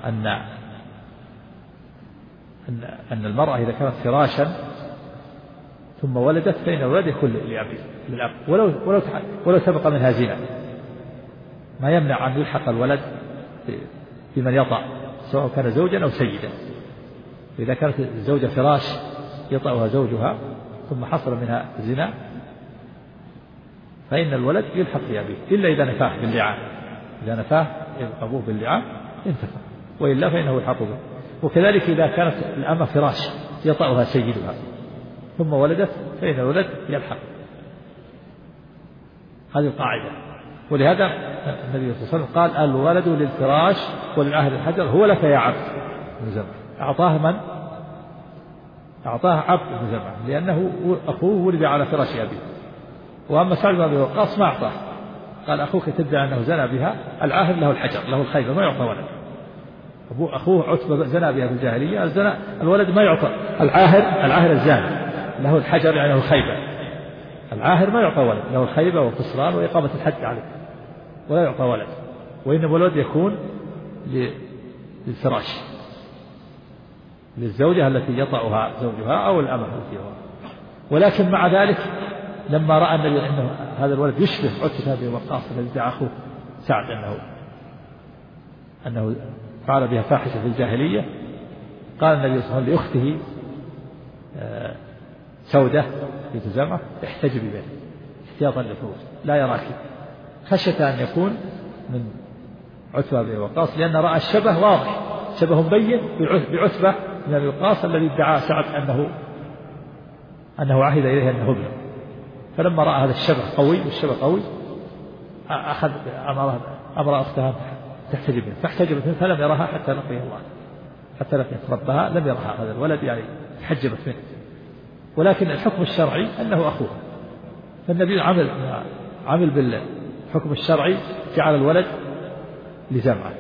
أن المرأة إذا كانت فراشا ثم ولدت فإن الولد يكون للأب ولو سبق منها زنا، ما يمنع أن يلحق الولد بمن يطأ سواء كان زوجا أو سيدا. إذا كانت الزوجة فراش يطأها زوجها ثم حصل منها زنا فإن الولد يلحق بأبيه إلا إذا نفاه باللعان، إذا نفاه أبوه باللعان انتفى، وإلا فإنه يلحق به. وكذلك إذا كانت الأمة فراش يطأها سيدها ثم ولدت فإن الولد يلحق. هذه القاعدة. ولهذا النبي صلى الله عليه وسلم قال الولد للفراش وللعهد الحجر هو لك يا عبد بن زمعة. أعطاه من؟ أعطاه عبد بن زمعة لأنه أخوه ولد على فراش أبيه. وأما سعد بن أبي وقاص ما أعطاه، قال أخوك تدعي أنه زنى بها، العاهر له الحجر له الخيبة ما يعطى ولد. أخوه عتبة زنى بها في الجاهلية، الولد ما يعطى. العاهر الزاني له الحجر يعني له الخيبة، العاهر ما يعطى ولد، له الخيبة والخسران وإقامة الحد عليه ولا يعطى ولد، وإنما الولد يكون للفراش للزوجة التي يطأها زوجها أو الأمة التي هو. ولكن مع ذلك لما رأى النبي أنه هذا الولد يشبه عتبة بن وقاص الذي ادعى أخوه سعد أنه فعل بها فاحشة في الجاهلية، قال النبي صلى الله عليه وسلم لأخته سودة بنت زمعة احتجبي به احتياطا للفروج لا يراك، خشية أن يكون من عتبة بن وقاص، لأن رأى الشبه واضح، شبه بين بعتبة بن أبي وقاص الذي ادعى سعد أنه عهد إليه أنه ابنه. فلما رأى هذا الشبه قوي والشبه قوي أمر أختها تحتجب منه، فاحتجبت منه فلم يرها حتى لقي الله، حتى لقيت ربها لم يرها هذا الولد، يعني تحجبت منه ولكن الحكم الشرعي أنه أخوه. فالنبي عمل بالحكم الشرعي، جعل الولد لزمعة،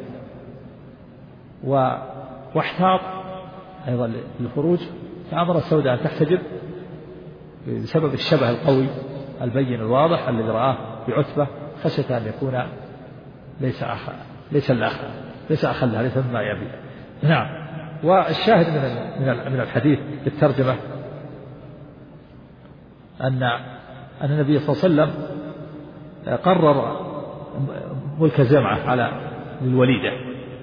واحتاط أيضا للخروج، فأمر السوداء أن تحتجب بسبب الشبه القوي البين الواضح الذي رآه بعتبة، خشية أن يكون ليس أخا لها، ليس مما يبي. نعم. والشاهد من الحديث بالترجمة أن النبي صلى الله عليه وسلم قرر ملك زمعة على للوليدة،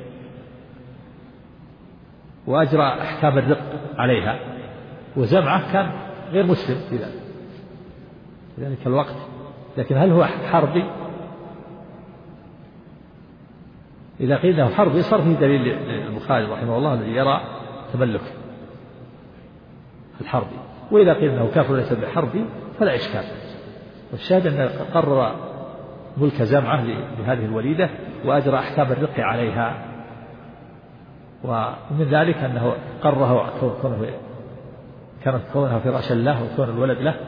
وأجرى أحكام الرق عليها، وزمعة كان غير مسلم في ذلك الوقت. لكن هل هو حربي؟ إذا قيل له حربي صار فيه دليل البخاري رحمه الله الذي يرى تملك الحربي، وإذا قيل أنه كافر ليس بحربي فلا إشكال. والشاهد أنه قرر ملك زمعة لهذه الوليدة وأجرى أحكام الرق عليها، ومن ذلك أنه قرره كونها فراشا له وكون الولد له.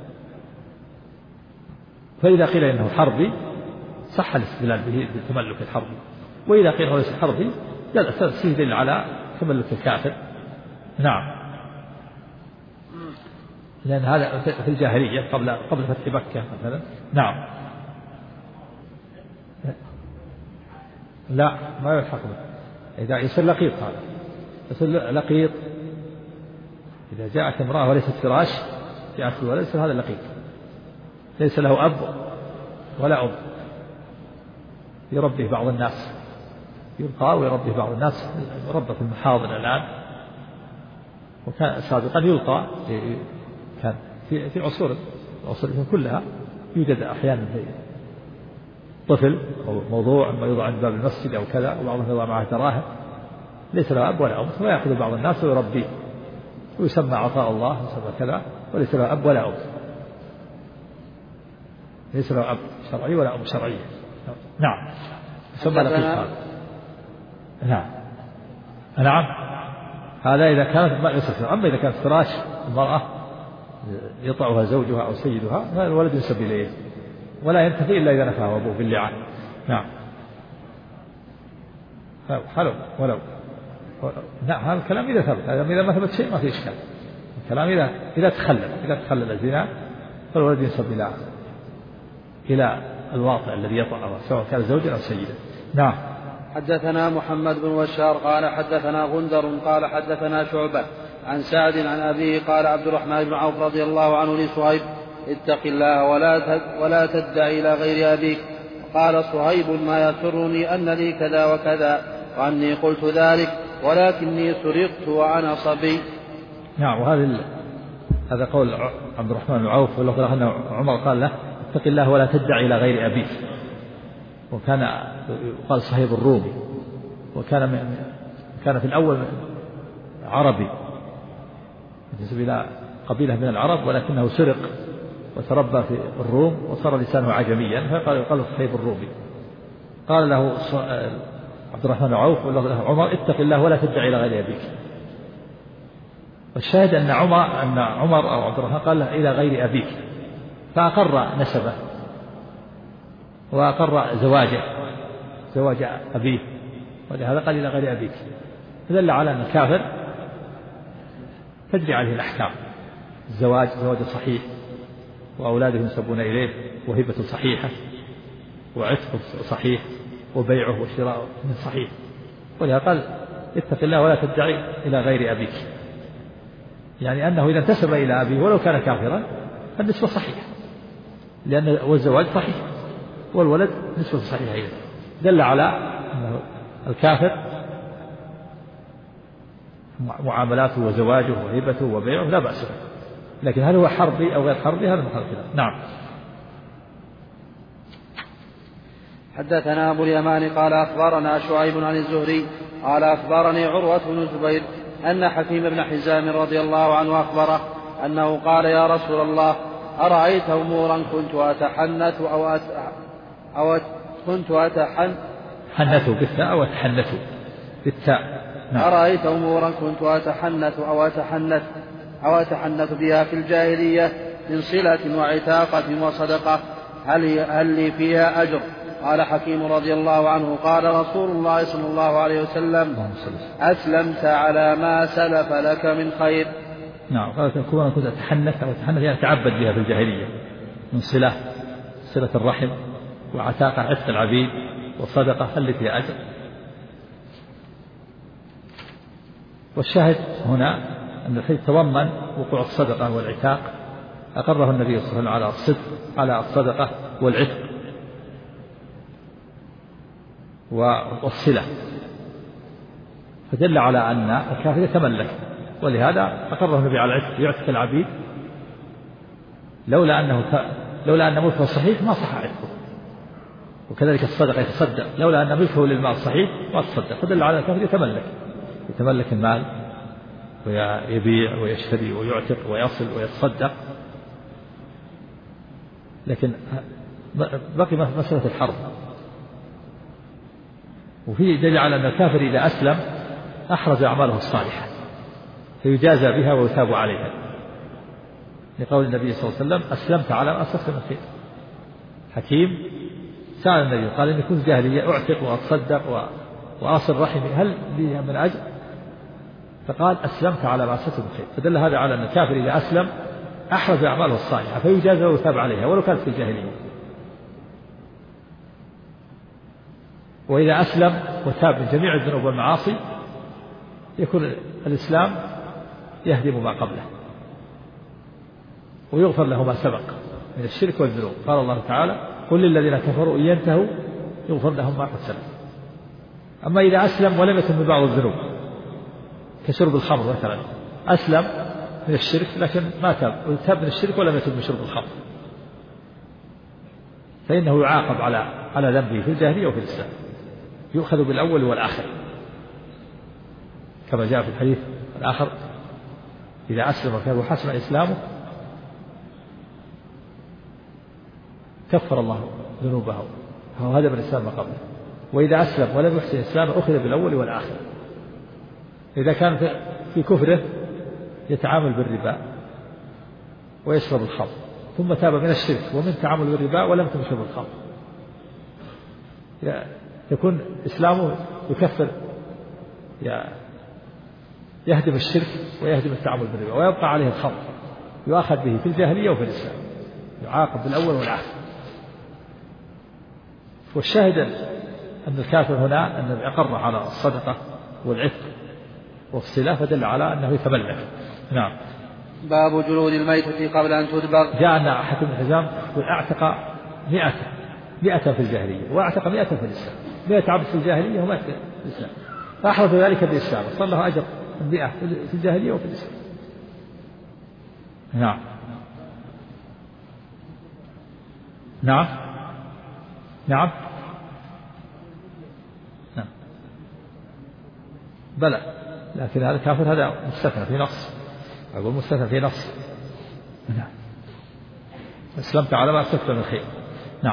فإذا قيل إنه حربي صح الاستدلال به بتملك الحربي، وإذا قيل هو ليس حربي فيه دليل على تملك الكافر. نعم. لأن هذا في الجاهلية قبل فتح مكة مثلا. نعم. لا ما يلحق به، إذا يصير لقيط، هذا يصير لقيط. إذا جاءت امرأة وليست فراش جاءت الولد يصير هذا لقيط، ليس له أب ولا أم، يربيه بعض الناس، يلقى ويربيه بعض الناس، ربى في المحاضن الآن، وكان سابقا يلقى كان في عصور كلها يوجد أحيانا طفل أو موضوع ما يوضع عند باب المسجد أو كذا، وبعضهم يوضع معه دراهم، ليس له أب ولا أم، فيأخذ بعض الناس ويربيه ويسمى عطاء الله، يسمى كذا، وليس له أب ولا أم، ليس له أب شرعي ولا أم شرعية. نعم. يسمى لقيط. نعم. نعم. هذا إذا كانت ما يصف. أما إذا كانت فراش المرأة يطعها زوجها أو سيدها فالولد ينسب إليه، ولا ينتفي إلا إذا نفاه أبوه باللعان. نعم. حلو ولو نعم. هذا الكلام إذا ثبت، إذا ما ثبت شيء ما في إشكال. الكلام إذا تخلل الزنا فالولد ينسب إلى الواطئ الذي يطعه سواء كان زوجا أو سيدا. نعم. حدثنا محمد بن بشار قال حدثنا غندر قال حدثنا شعبة عن سعد عن أبيه قال عبد الرحمن بن عوف رضي الله عنه لصهيب اتق الله ولا تدع إلى غير أبيك. قال صهيب ما يسرني أن لي كذا وكذا وأني قلت ذلك ولكني سرقت وأنا صبي. نعم. هذا قول عبد الرحمن بن عوف، واللفظ أن عمر قال له اتق الله ولا تدع إلى غير أبيك. وكان قال صهيب الرومي، كان في الأول عربي ينتسب إلى قبيلة من العرب، ولكنه سرق وتربى في الروم وصار لسانه عجميا، فقال صهيب الرومي. قال له عبد الرحمن بن عوف والله له عمر اتق الله ولا تدع إلى غير أبيك. والشاهد أن عمر أو عبد الرحمن قال له إلى غير أبيك، فأقر نسبه وأقر زواج أبيه، ولهذا قال إلى غير أبيك، فدل على أن الكافر تجري عليه الأحكام، زواج صحيح، وأولاده ينسبون إليه، وهبة صحيحة، وعتق صحيح، وبيعه وشراءه من صحيح. ولهذا قال اتق الله ولا تدعي إلى غير أبيك، يعني أنه إذا انتسب إلى أبيه ولو كان كافرا فالنسبة صحيحة، لأن والزواج صحيح والولد نسبة صحيحة أيضا، دل على أن الكافر معاملاته وزواجه وهبته وبيعه لا بأس به، لكن هل هو حربي أو غير حربي هذا محل خلاف. نعم. حدثنا أبو اليمان قال أخبرنا شعيب عن الزهري قال أخبرني عروة بن الزبير أن حكيم بن حزام رضي الله عنه أخبره أنه قال يا رسول الله أرأيت أمورا كنت أتحنث كنت حنث بالتاء أو أتحنث بالتاء. نعم. أرأيت أمورا كنت أتحنث أو أتحنث أو أتحنث بها في الجاهلية من صلة وعتاقة وصدقة هل لي فيها أجر؟ قال حكيم رضي الله عنه قال رسول الله صلى الله عليه وسلم أسلمت على ما سلف لك من خير. نعم. قال كنت أتحنث أو أتحنث يعني أتعبد بها في الجاهلية من صلة الرحم وعتاقة عتق العبيد والصدقة هل لي فيها أجر؟ والشاهد هنا أن الحديث تضمن وقوع الصدقة والعتاق أقره النبي صلى الله عليه وسلم على الصدقة والعتق والصلة، فدل على أن الكافر يتملك، ولهذا أقره النبي على العتق يعتق العبيد، لولا أن ملكه صحيح ما صح عتقه، وكذلك الصدقة يتصدق لولا أن ملكه للمال صحيح ما تصدق، فدل على الكافر يتملك المال ويبيع ويشتري ويعتق ويصل ويتصدق. لكن بقي مسألة الحرب، وفي دليل على أن الكافر إذا أسلم أحرز أعماله الصالحة فيجازى بها ويثاب عليها، لقول النبي صلى الله عليه وسلم أسلمت على ما أسلفت من خير. حكيم سأل النبي قال إن كنت جاهلية أعتق وأتصدق وأصل رحمي هل لي من أجر؟ فقال أسلمت على ما أسلفت من خير، فدل هذا على أن الكافر إذا أسلم أحرز أعماله الصالحة فيجازى ويثاب عليها ولو كانت في الجاهلية. وإذا أسلم وتاب من جميع الذنوب والمعاصي يكون الإسلام يهدم ما قبله ويغفر له ما سبق من الشرك والذنوب. قال الله تعالى قل للذين كفروا إن ينتهوا يغفر لهم ما قد سلف. أما إذا أسلم ولم يتم بعض الذنوب كشرب الخمر مثلا، أسلم من الشرك لكن ما تاب من الشرك ولم يتم من شرب الخمر، فإنه يعاقب على ذنبه في الجاهلية وفي الإسلام، يؤخذ بالأول والآخر كما جاء في الحديث الآخر إذا أسلم وحسن إسلامه كفر الله ذنوبه وهذا من الإسلام ما قبله، وإذا أسلم ولم يحسن إسلامه أخذ بالأول والآخر. إذا كان في كفره يتعامل بالربا ويشرب الخمر ثم تاب من الشرك ومن تعامل بالربا ولم يتم شرب الخمر، يكون إسلامه يكفر يهدم الشرك ويهدم التعامل بالربا ويبقى عليه الخمر، يؤخذ به في الجاهلية وفي الإسلام، يعاقب بالأول والآخر. والشاهد أن الكافر هنا أنه أقر على الصدقة والعتق والصلة فدل على أنه يتملك. نعم. باب جلود الميتة قبل أن تدبغ. جاء أن حكيم بن حزام أعتق 100 في الجاهلية وأعتق 100 في الإسلام، 100 عبد في الجاهلية و100 في الإسلام، فأحرز ذلك بالإسلام صار له أجر 100 في الجاهلية وفي الإسلام. نعم. نعم. نعم. نعم. بلى، لكن هذا الكافر هذا مستثنى في نص، أقول مستثنى في نص. نعم. أسلمت على ما أسلفت من خير. نعم.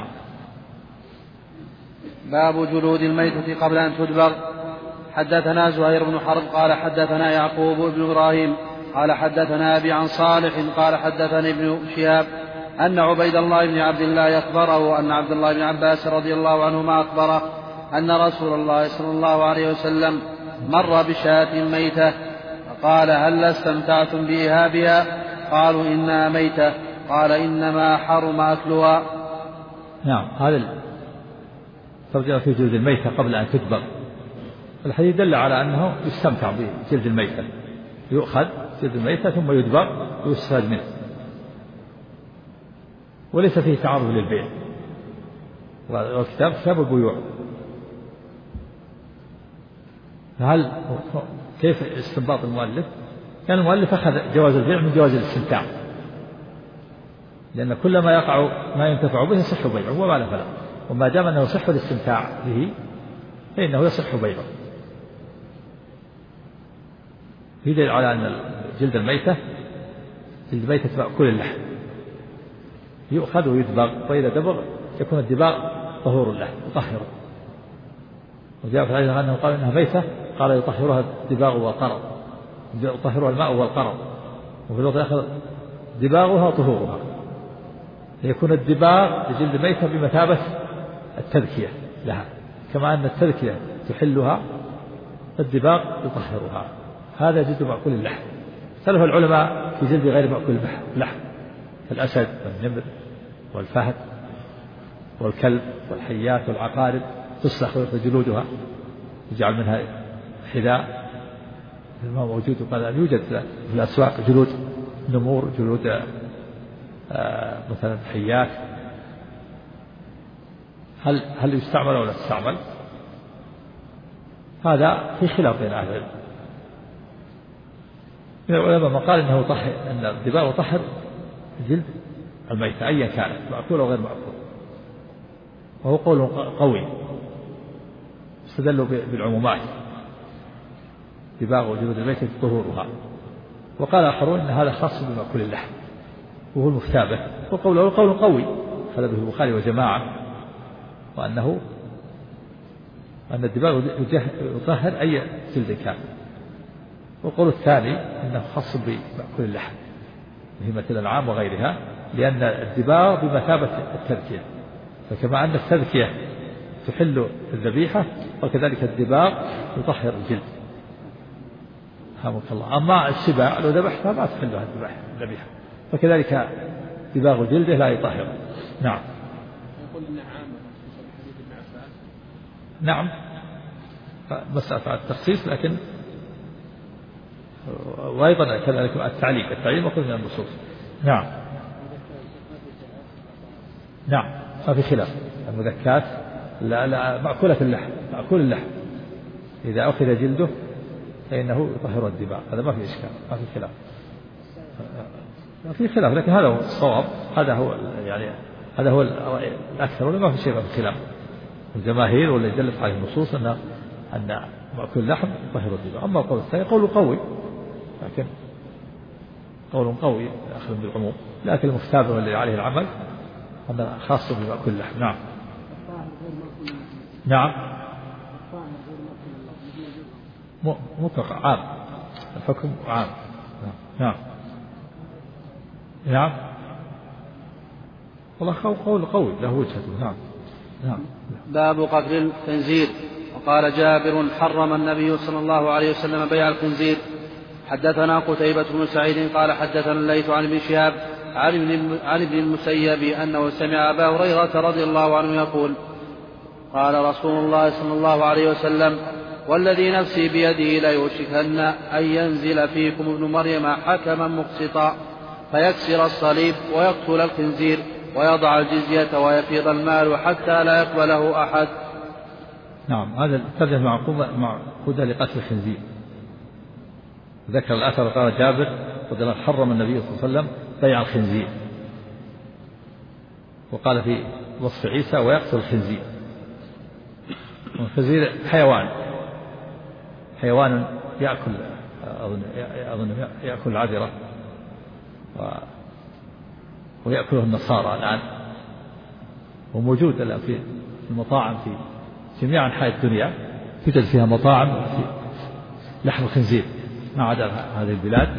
باب جلود الميتة قبل أن تدبغ. حدثنا زهير بن حرب قال حدثنا يعقوب بن إبراهيم قال حدثنا أبي عن صالح قال حدثني ابن شهاب أن عبيد الله بن عبد الله أخبره أن عبد الله بن عباس رضي الله عنهما أخبره أن رسول الله صلى الله عليه وسلم مر بشاة ميتة فقال هل استمتعتم بإهابها؟ قالوا إنها ميتة. قال إنما حرم أكلها. نعم. هذا ترجع في جلد الميتة قبل أن تدبغ. الحديث دل على أنه يستمتع بجلد الميتة، يؤخذ جلد الميتة ثم يدبغ ويستفاد منه، وليس فيه تعرض للبيع، والكتاب كتاب البيوع. هل كيف استنباط المؤلف؟ كان المؤلف أخذ جواز البيع من جواز الاستمتاع، لأن كل ما يقع ما ينتفع به يصح بيعه وما لا فلا، وما دام أنه يصح الاستمتاع به فإنه يصح بيعه. في دليل على أن جلد الميتة مأكول اللحم، يؤخذ ويدبغ، وإذا دبغ يكون الدباغ طهور له يطهره. وجاء في الحديث أنه قال إنها ميتة، قال يطهرها الدباغ والقرض، يطهرها الماء والقرض، وفي الوقت الآخر دباغها طهورها، ليكون الدباغ لجلد الميتة بمثابة التذكية لها، كما أن التذكية تحلها فالدباغ يطهرها. هذا جلد مأكول اللحم. اختلف العلماء في جلد غير مأكول اللحم كالأسد والنمر والفهد والكلب والحيات والعقارب، تسلخ جلودها يجعل منها حذاء ما موجود. وقال يوجد في الأسواق جلود نمور، جلود مثلا حيات، هل يستعمل ولا تستعمل؟ هذا في خلاف بين أهل العلم. من العلماء من قال إنه طهر، أن الدباغ يطهر جلد الميتة أيا كانت مأكول أو غير مأكول، وهو قول قوي استدلوا بالعمومات، دباغ جلود الميتة طهورها. وقال آخرون إن هذا خاص بمأكول اللحم وهو المفتابه، وقوله قول قوي هذا به البخاري وجماعة، وأن الدباغ يطهر أي جلد كان. والقول الثاني أنه خاص بمأكول اللحم بهيمة الأنعام وغيرها، لأن الدباغ بمثابة التذكية، فكما أن التذكية تحل الذبيحة وكذلك الدباغ يطهر الجلد. رحمك الله. أما السباع لو ذبحتها ما تحلها الذبيحة، فكذلك دباغ جلده لا يطهر. نعم. يقول إن عامة في حديث ابن عباس. نعم، مسألة التخصيص، لكن وأيضا كذلك التعليم وكل من النصوص. نعم نعم، ما في خلاف. المذكات لا مأكولة اللحم، مأكول اللحم إذا أخذ جلده فإنه يطهر الدباغ، هذا ما في إشكال، ما في خلاف. في خلاف لكن هذا هو الصواب، هذا هو يعني هذا هو الأكثر، ولا ما في شيء في خلاف الجماهير واللي دلت عليه النصوص أن مأكول اللحم يطهر الدباغ. أما القول الثاني قول قوي، لكن قول قوي أخذ بالعموم، لكن المختبر والذي عليه العمل هذا خاص بمأكول اللحم. نعم نعم، مطلق عام، الحكم عام. نعم نعم، والله قول قوي له وجهته. نعم نعم. باب قتل الخنزير. وقال جابر حرم النبي صلى الله عليه وسلم بيع الخنزير. حدثنا قتيبة بن سعيد قال حدثنا الليث عن ابن شهاب عن ابن المسيب أنه سمع أبا هريرة رضي الله عنه يقول قال رسول الله صلى الله عليه وسلم والذي نفسي بيده ليوشكن أن ينزل فيكم ابن مريم حكما مقسطا فيكسر الصليب ويقتل الخنزير ويضع الجزية ويفيض المال حتى لا يقبله أحد. نعم، هذا الترجمة معقودة لقتل الخنزير. ذكر الأثر قال جابر رضي الله عنه حرم النبي صلى الله عليه وسلم بيع الخنزير، وقال في وصف عيسى ويقتل الخنزير. الخنزير حيوان يأكل، أظن يأكل العذرة ويأكله النصارى الآن، وموجود الآن في المطاعم في جميع أنحاء الدنيا، توجد فيها مطاعم في لحم الخنزير ما عدا هذه البلاد.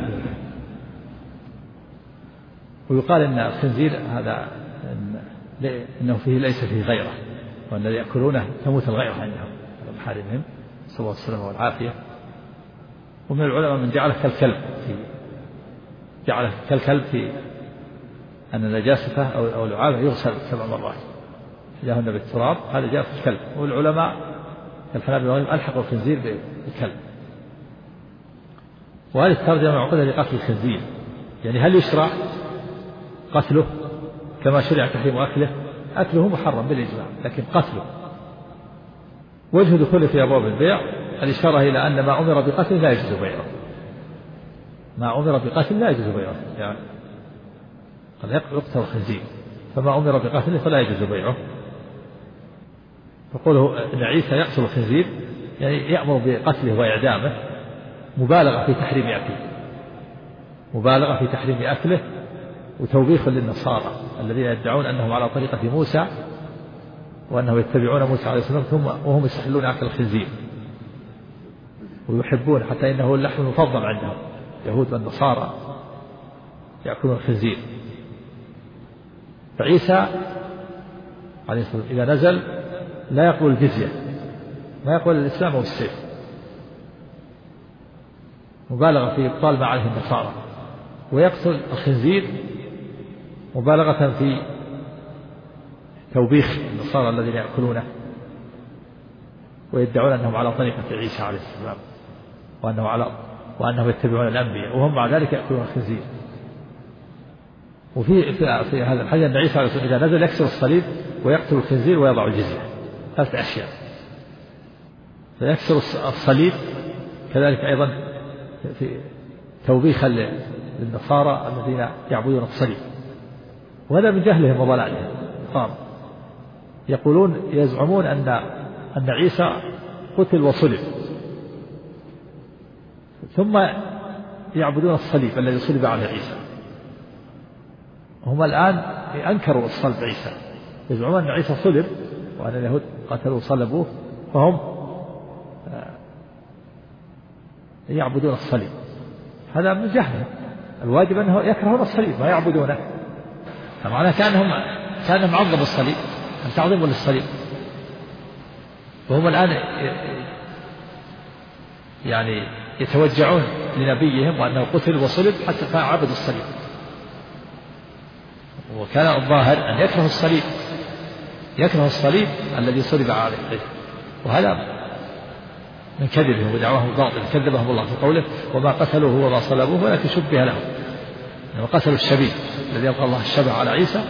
ويقال إن الخنزير هذا إنه فيه ليس فيه غيره، وأن الذي يأكلونه تموت الغيرة عندهم محارمهم، صلى الله عليه وسلم والعافية. ومن العلماء من جعله كالكلب في أن نجاسته أو لعابه يغسل 7 مرات جاهن بالتراب، هذا جاء في الكلب. والعلماء كالحنابلة ألحقوا الخنزير بالكلب. وهذه الترجمة معقودة لقتل الخنزير، يعني هل يشرع قتله كما شرع تحريم أكله؟ أكله محرم بالإجماع، لكن قتله وجه دخوله في أبواب البيع الإشارة إلى أن ما أمر بقتله لا يجوز بيعه، ما أمر بقتله لا يجوز بيعه، يعني قد يقتل الخنزير فما أمر بقتله فلا يجوز بيعه. فقوله إن عيسى يقتل الخنزير يعني يأمر بقتله وإعدامه، مبالغة في تحريم أكله، مبالغة في تحريم أكله وتوبيخ للنصارى الذين يدعون أنهم على طريقة موسى، وأنهم يتبعون موسى عليه السلام وهم يستحلون أكل الخنزير ويحبون، حتى إنه اللحم المفضل عندهم يهود والنصارى يأكلون الخنزير. فعيسى عليه الصلاة والسلام إذا نزل لا يقبل الجزية، ما يقبل الإسلام أو السيف، مبالغة في إبطال ما عليه النصارى، ويقتل الخنزير مبالغة في توبيخ النصارى الذين يأكلونه ويدعون أنهم على طريقة عيسى عليه السلام وأنهم يتبعون الأنبياء وهم مع ذلك يأكلون الخنزير. في هذا الحديث أن عيسى عليه السلام إذا نزل يكسر الصليب ويقتل الخنزير ويضع الجزية، 3 أشياء. فيكسر الصليب كذلك أيضا في توبيخا للنصارى الذين يعبدون الصليب، وهذا من جهلهم وضلالهم. يزعمون أن عيسى قتل وصلب، ثم يعبدون الصليب الذي صلب عليه عيسى. هم الآن أنكروا الصلب عيسى، يزعمون أن عيسى صلب وأن اليهود قتلوا وصلبوه، فهم يعبدون الصليب. هذا من جهلهم، الواجب أنه يكرهون الصليب ما يعبدونه، فمعنى كأنهم عظموا الصليب، أن تعظيم للصليب. وهم الآن يعني يتوجعون لنبيهم وأنه قتل وصلب حتى فعبدوا الصليب، وكان الظاهر أن يكره الصليب الذي صلب عليه، وهذا من كذبهم ودعواهم باطل. كذبهم الله في قوله وما قتلوه وما صلبوه ولكن شبه لهم، وقتلوا الشبيه الذي يلقى الله الشبه على عيسى،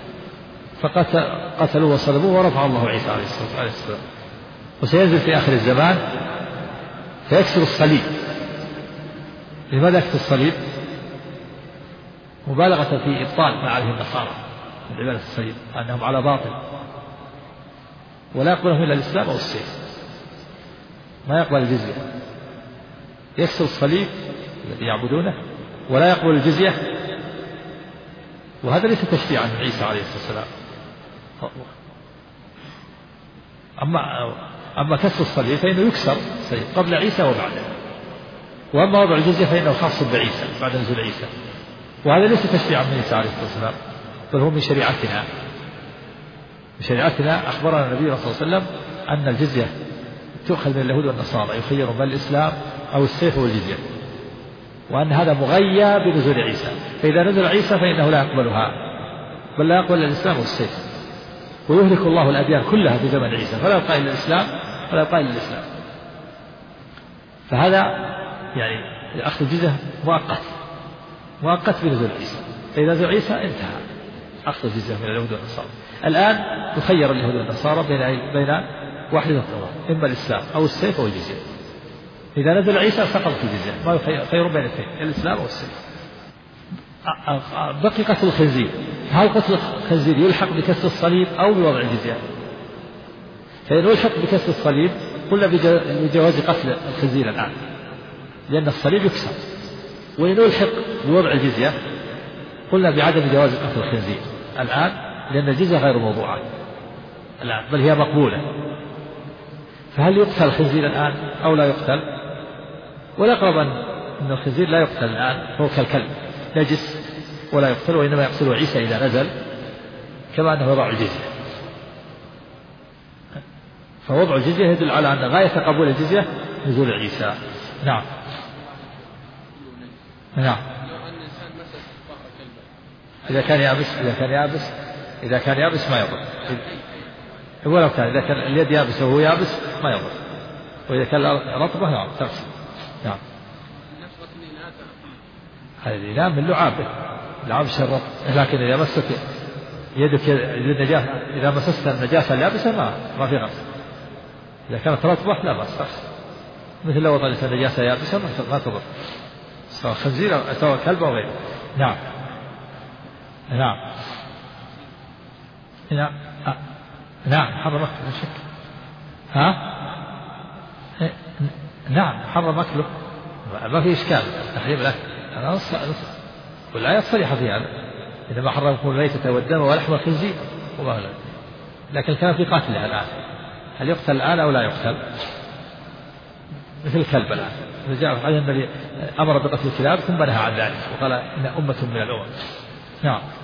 فقتلوه وصلبوه ورفع الله عيسى عليه السلام. وسينزل في آخر الزمان فيكسر الصليب. لماذا يكسر الصليب؟ مبالغة في إبطال ما عليه النصارى من عبادة الصليب، أنهم على باطل ولا يقبلهم إلا الإسلام أو السيف، ما يقبل الجزية. يكسر الصليب الذي يعبدونه ولا يقبل الجزية، وهذا ليس تشريعا من عيسى عليه الصلاة والسلام. أما كسر الصليب فإنه يكسر قبل عيسى وبعده، وأما وضع الجزية فإنه خاص بعيسى بعد نزول عيسى، وهذا ليس تشريعا من عيسى عليه الصلاة والسلام، بل هو من شريعتنا. أخبرنا النبي صلى الله عليه وسلم أن الجزية تؤخذ من اليهود والنصارى، يخيرون بين الإسلام أو السيف والجزية، وأن هذا مغيى بنزول عيسى، فإذا نزل عيسى فإنه لا يقبلها، بل لا يقبل الإسلام والسيف، ويهلك الله الأديان كلها في زمن عيسى، فلا يبقى إلا الإسلام ولا يبقى إلا الإسلام. فهذا يعني أخذ الجزية مؤقت بنزول عيسى، فإذا نزل عيسى انتهى أخذ الجزية من اليهود والنصارى. الآن يخير اليهود والنصارى بين واحدة من إما الإسلام أو السيف أو الجزية. إذا نزل عيسى سقطت الجزية، ما يخير بين الاثنين، الإسلام أو السيف. بقي قتل الخنزير. هل قتل الخنزير يلحق بكسر الصليب أو بوضع الجزية؟ فإن يلحق بكسر الصليب قلنا بجواز قتل الخنزير الآن، لأن الصليب يكسر. وإن يلحق بوضع الجزية قلنا بعدم جواز قتل الخنزير الآن، لأن الجزية غير موضوعة الآن، بل هي مقبولة. فهل يقتل الخنزير الآن أو لا يقتل؟ والأقرب أن الخنزير لا يقتل الآن، هو كالكلب نجس ولا يقتل، وإنما يقتله عيسى إذا نزل، كما أنه يضع الجزية. فوضع الجزية يدل على أن غاية قبول الجزية نزول عيسى. نعم. إذا كان يابس ما يضر، ولو كان إذا كان اليد يابسة وهو يابس ما يضر، وإذا كان رطبة نعم تغسل. نعم. هذا الإناء من لعاب الشرط، لكن إذا مست يدك النجاسة، إذا مسست النجاسة اليابسة ما في غسل. إذا كانت رطبة لا بأس تغسل، مثل لو وضعت النجاسة يابسة ما تضر، سواء خنزير أو سواء كلب أو غيره. نعم. حرم أكله لا شك. نعم حرم أكله، ما في إشكال تحريم الأكل، والآيات صريحة في هذا، إنما حرمكم الميتة والدم ولحم الخنزير وما لا. لكن كان في قتله الآن، هل يقتل الآن أو لا يقتل؟ مثل الكلب الآن فجاء على النبي أمر بقتل الكلاب ثم نهى عن ذلك وقال إن أمة من الأمم. نعم.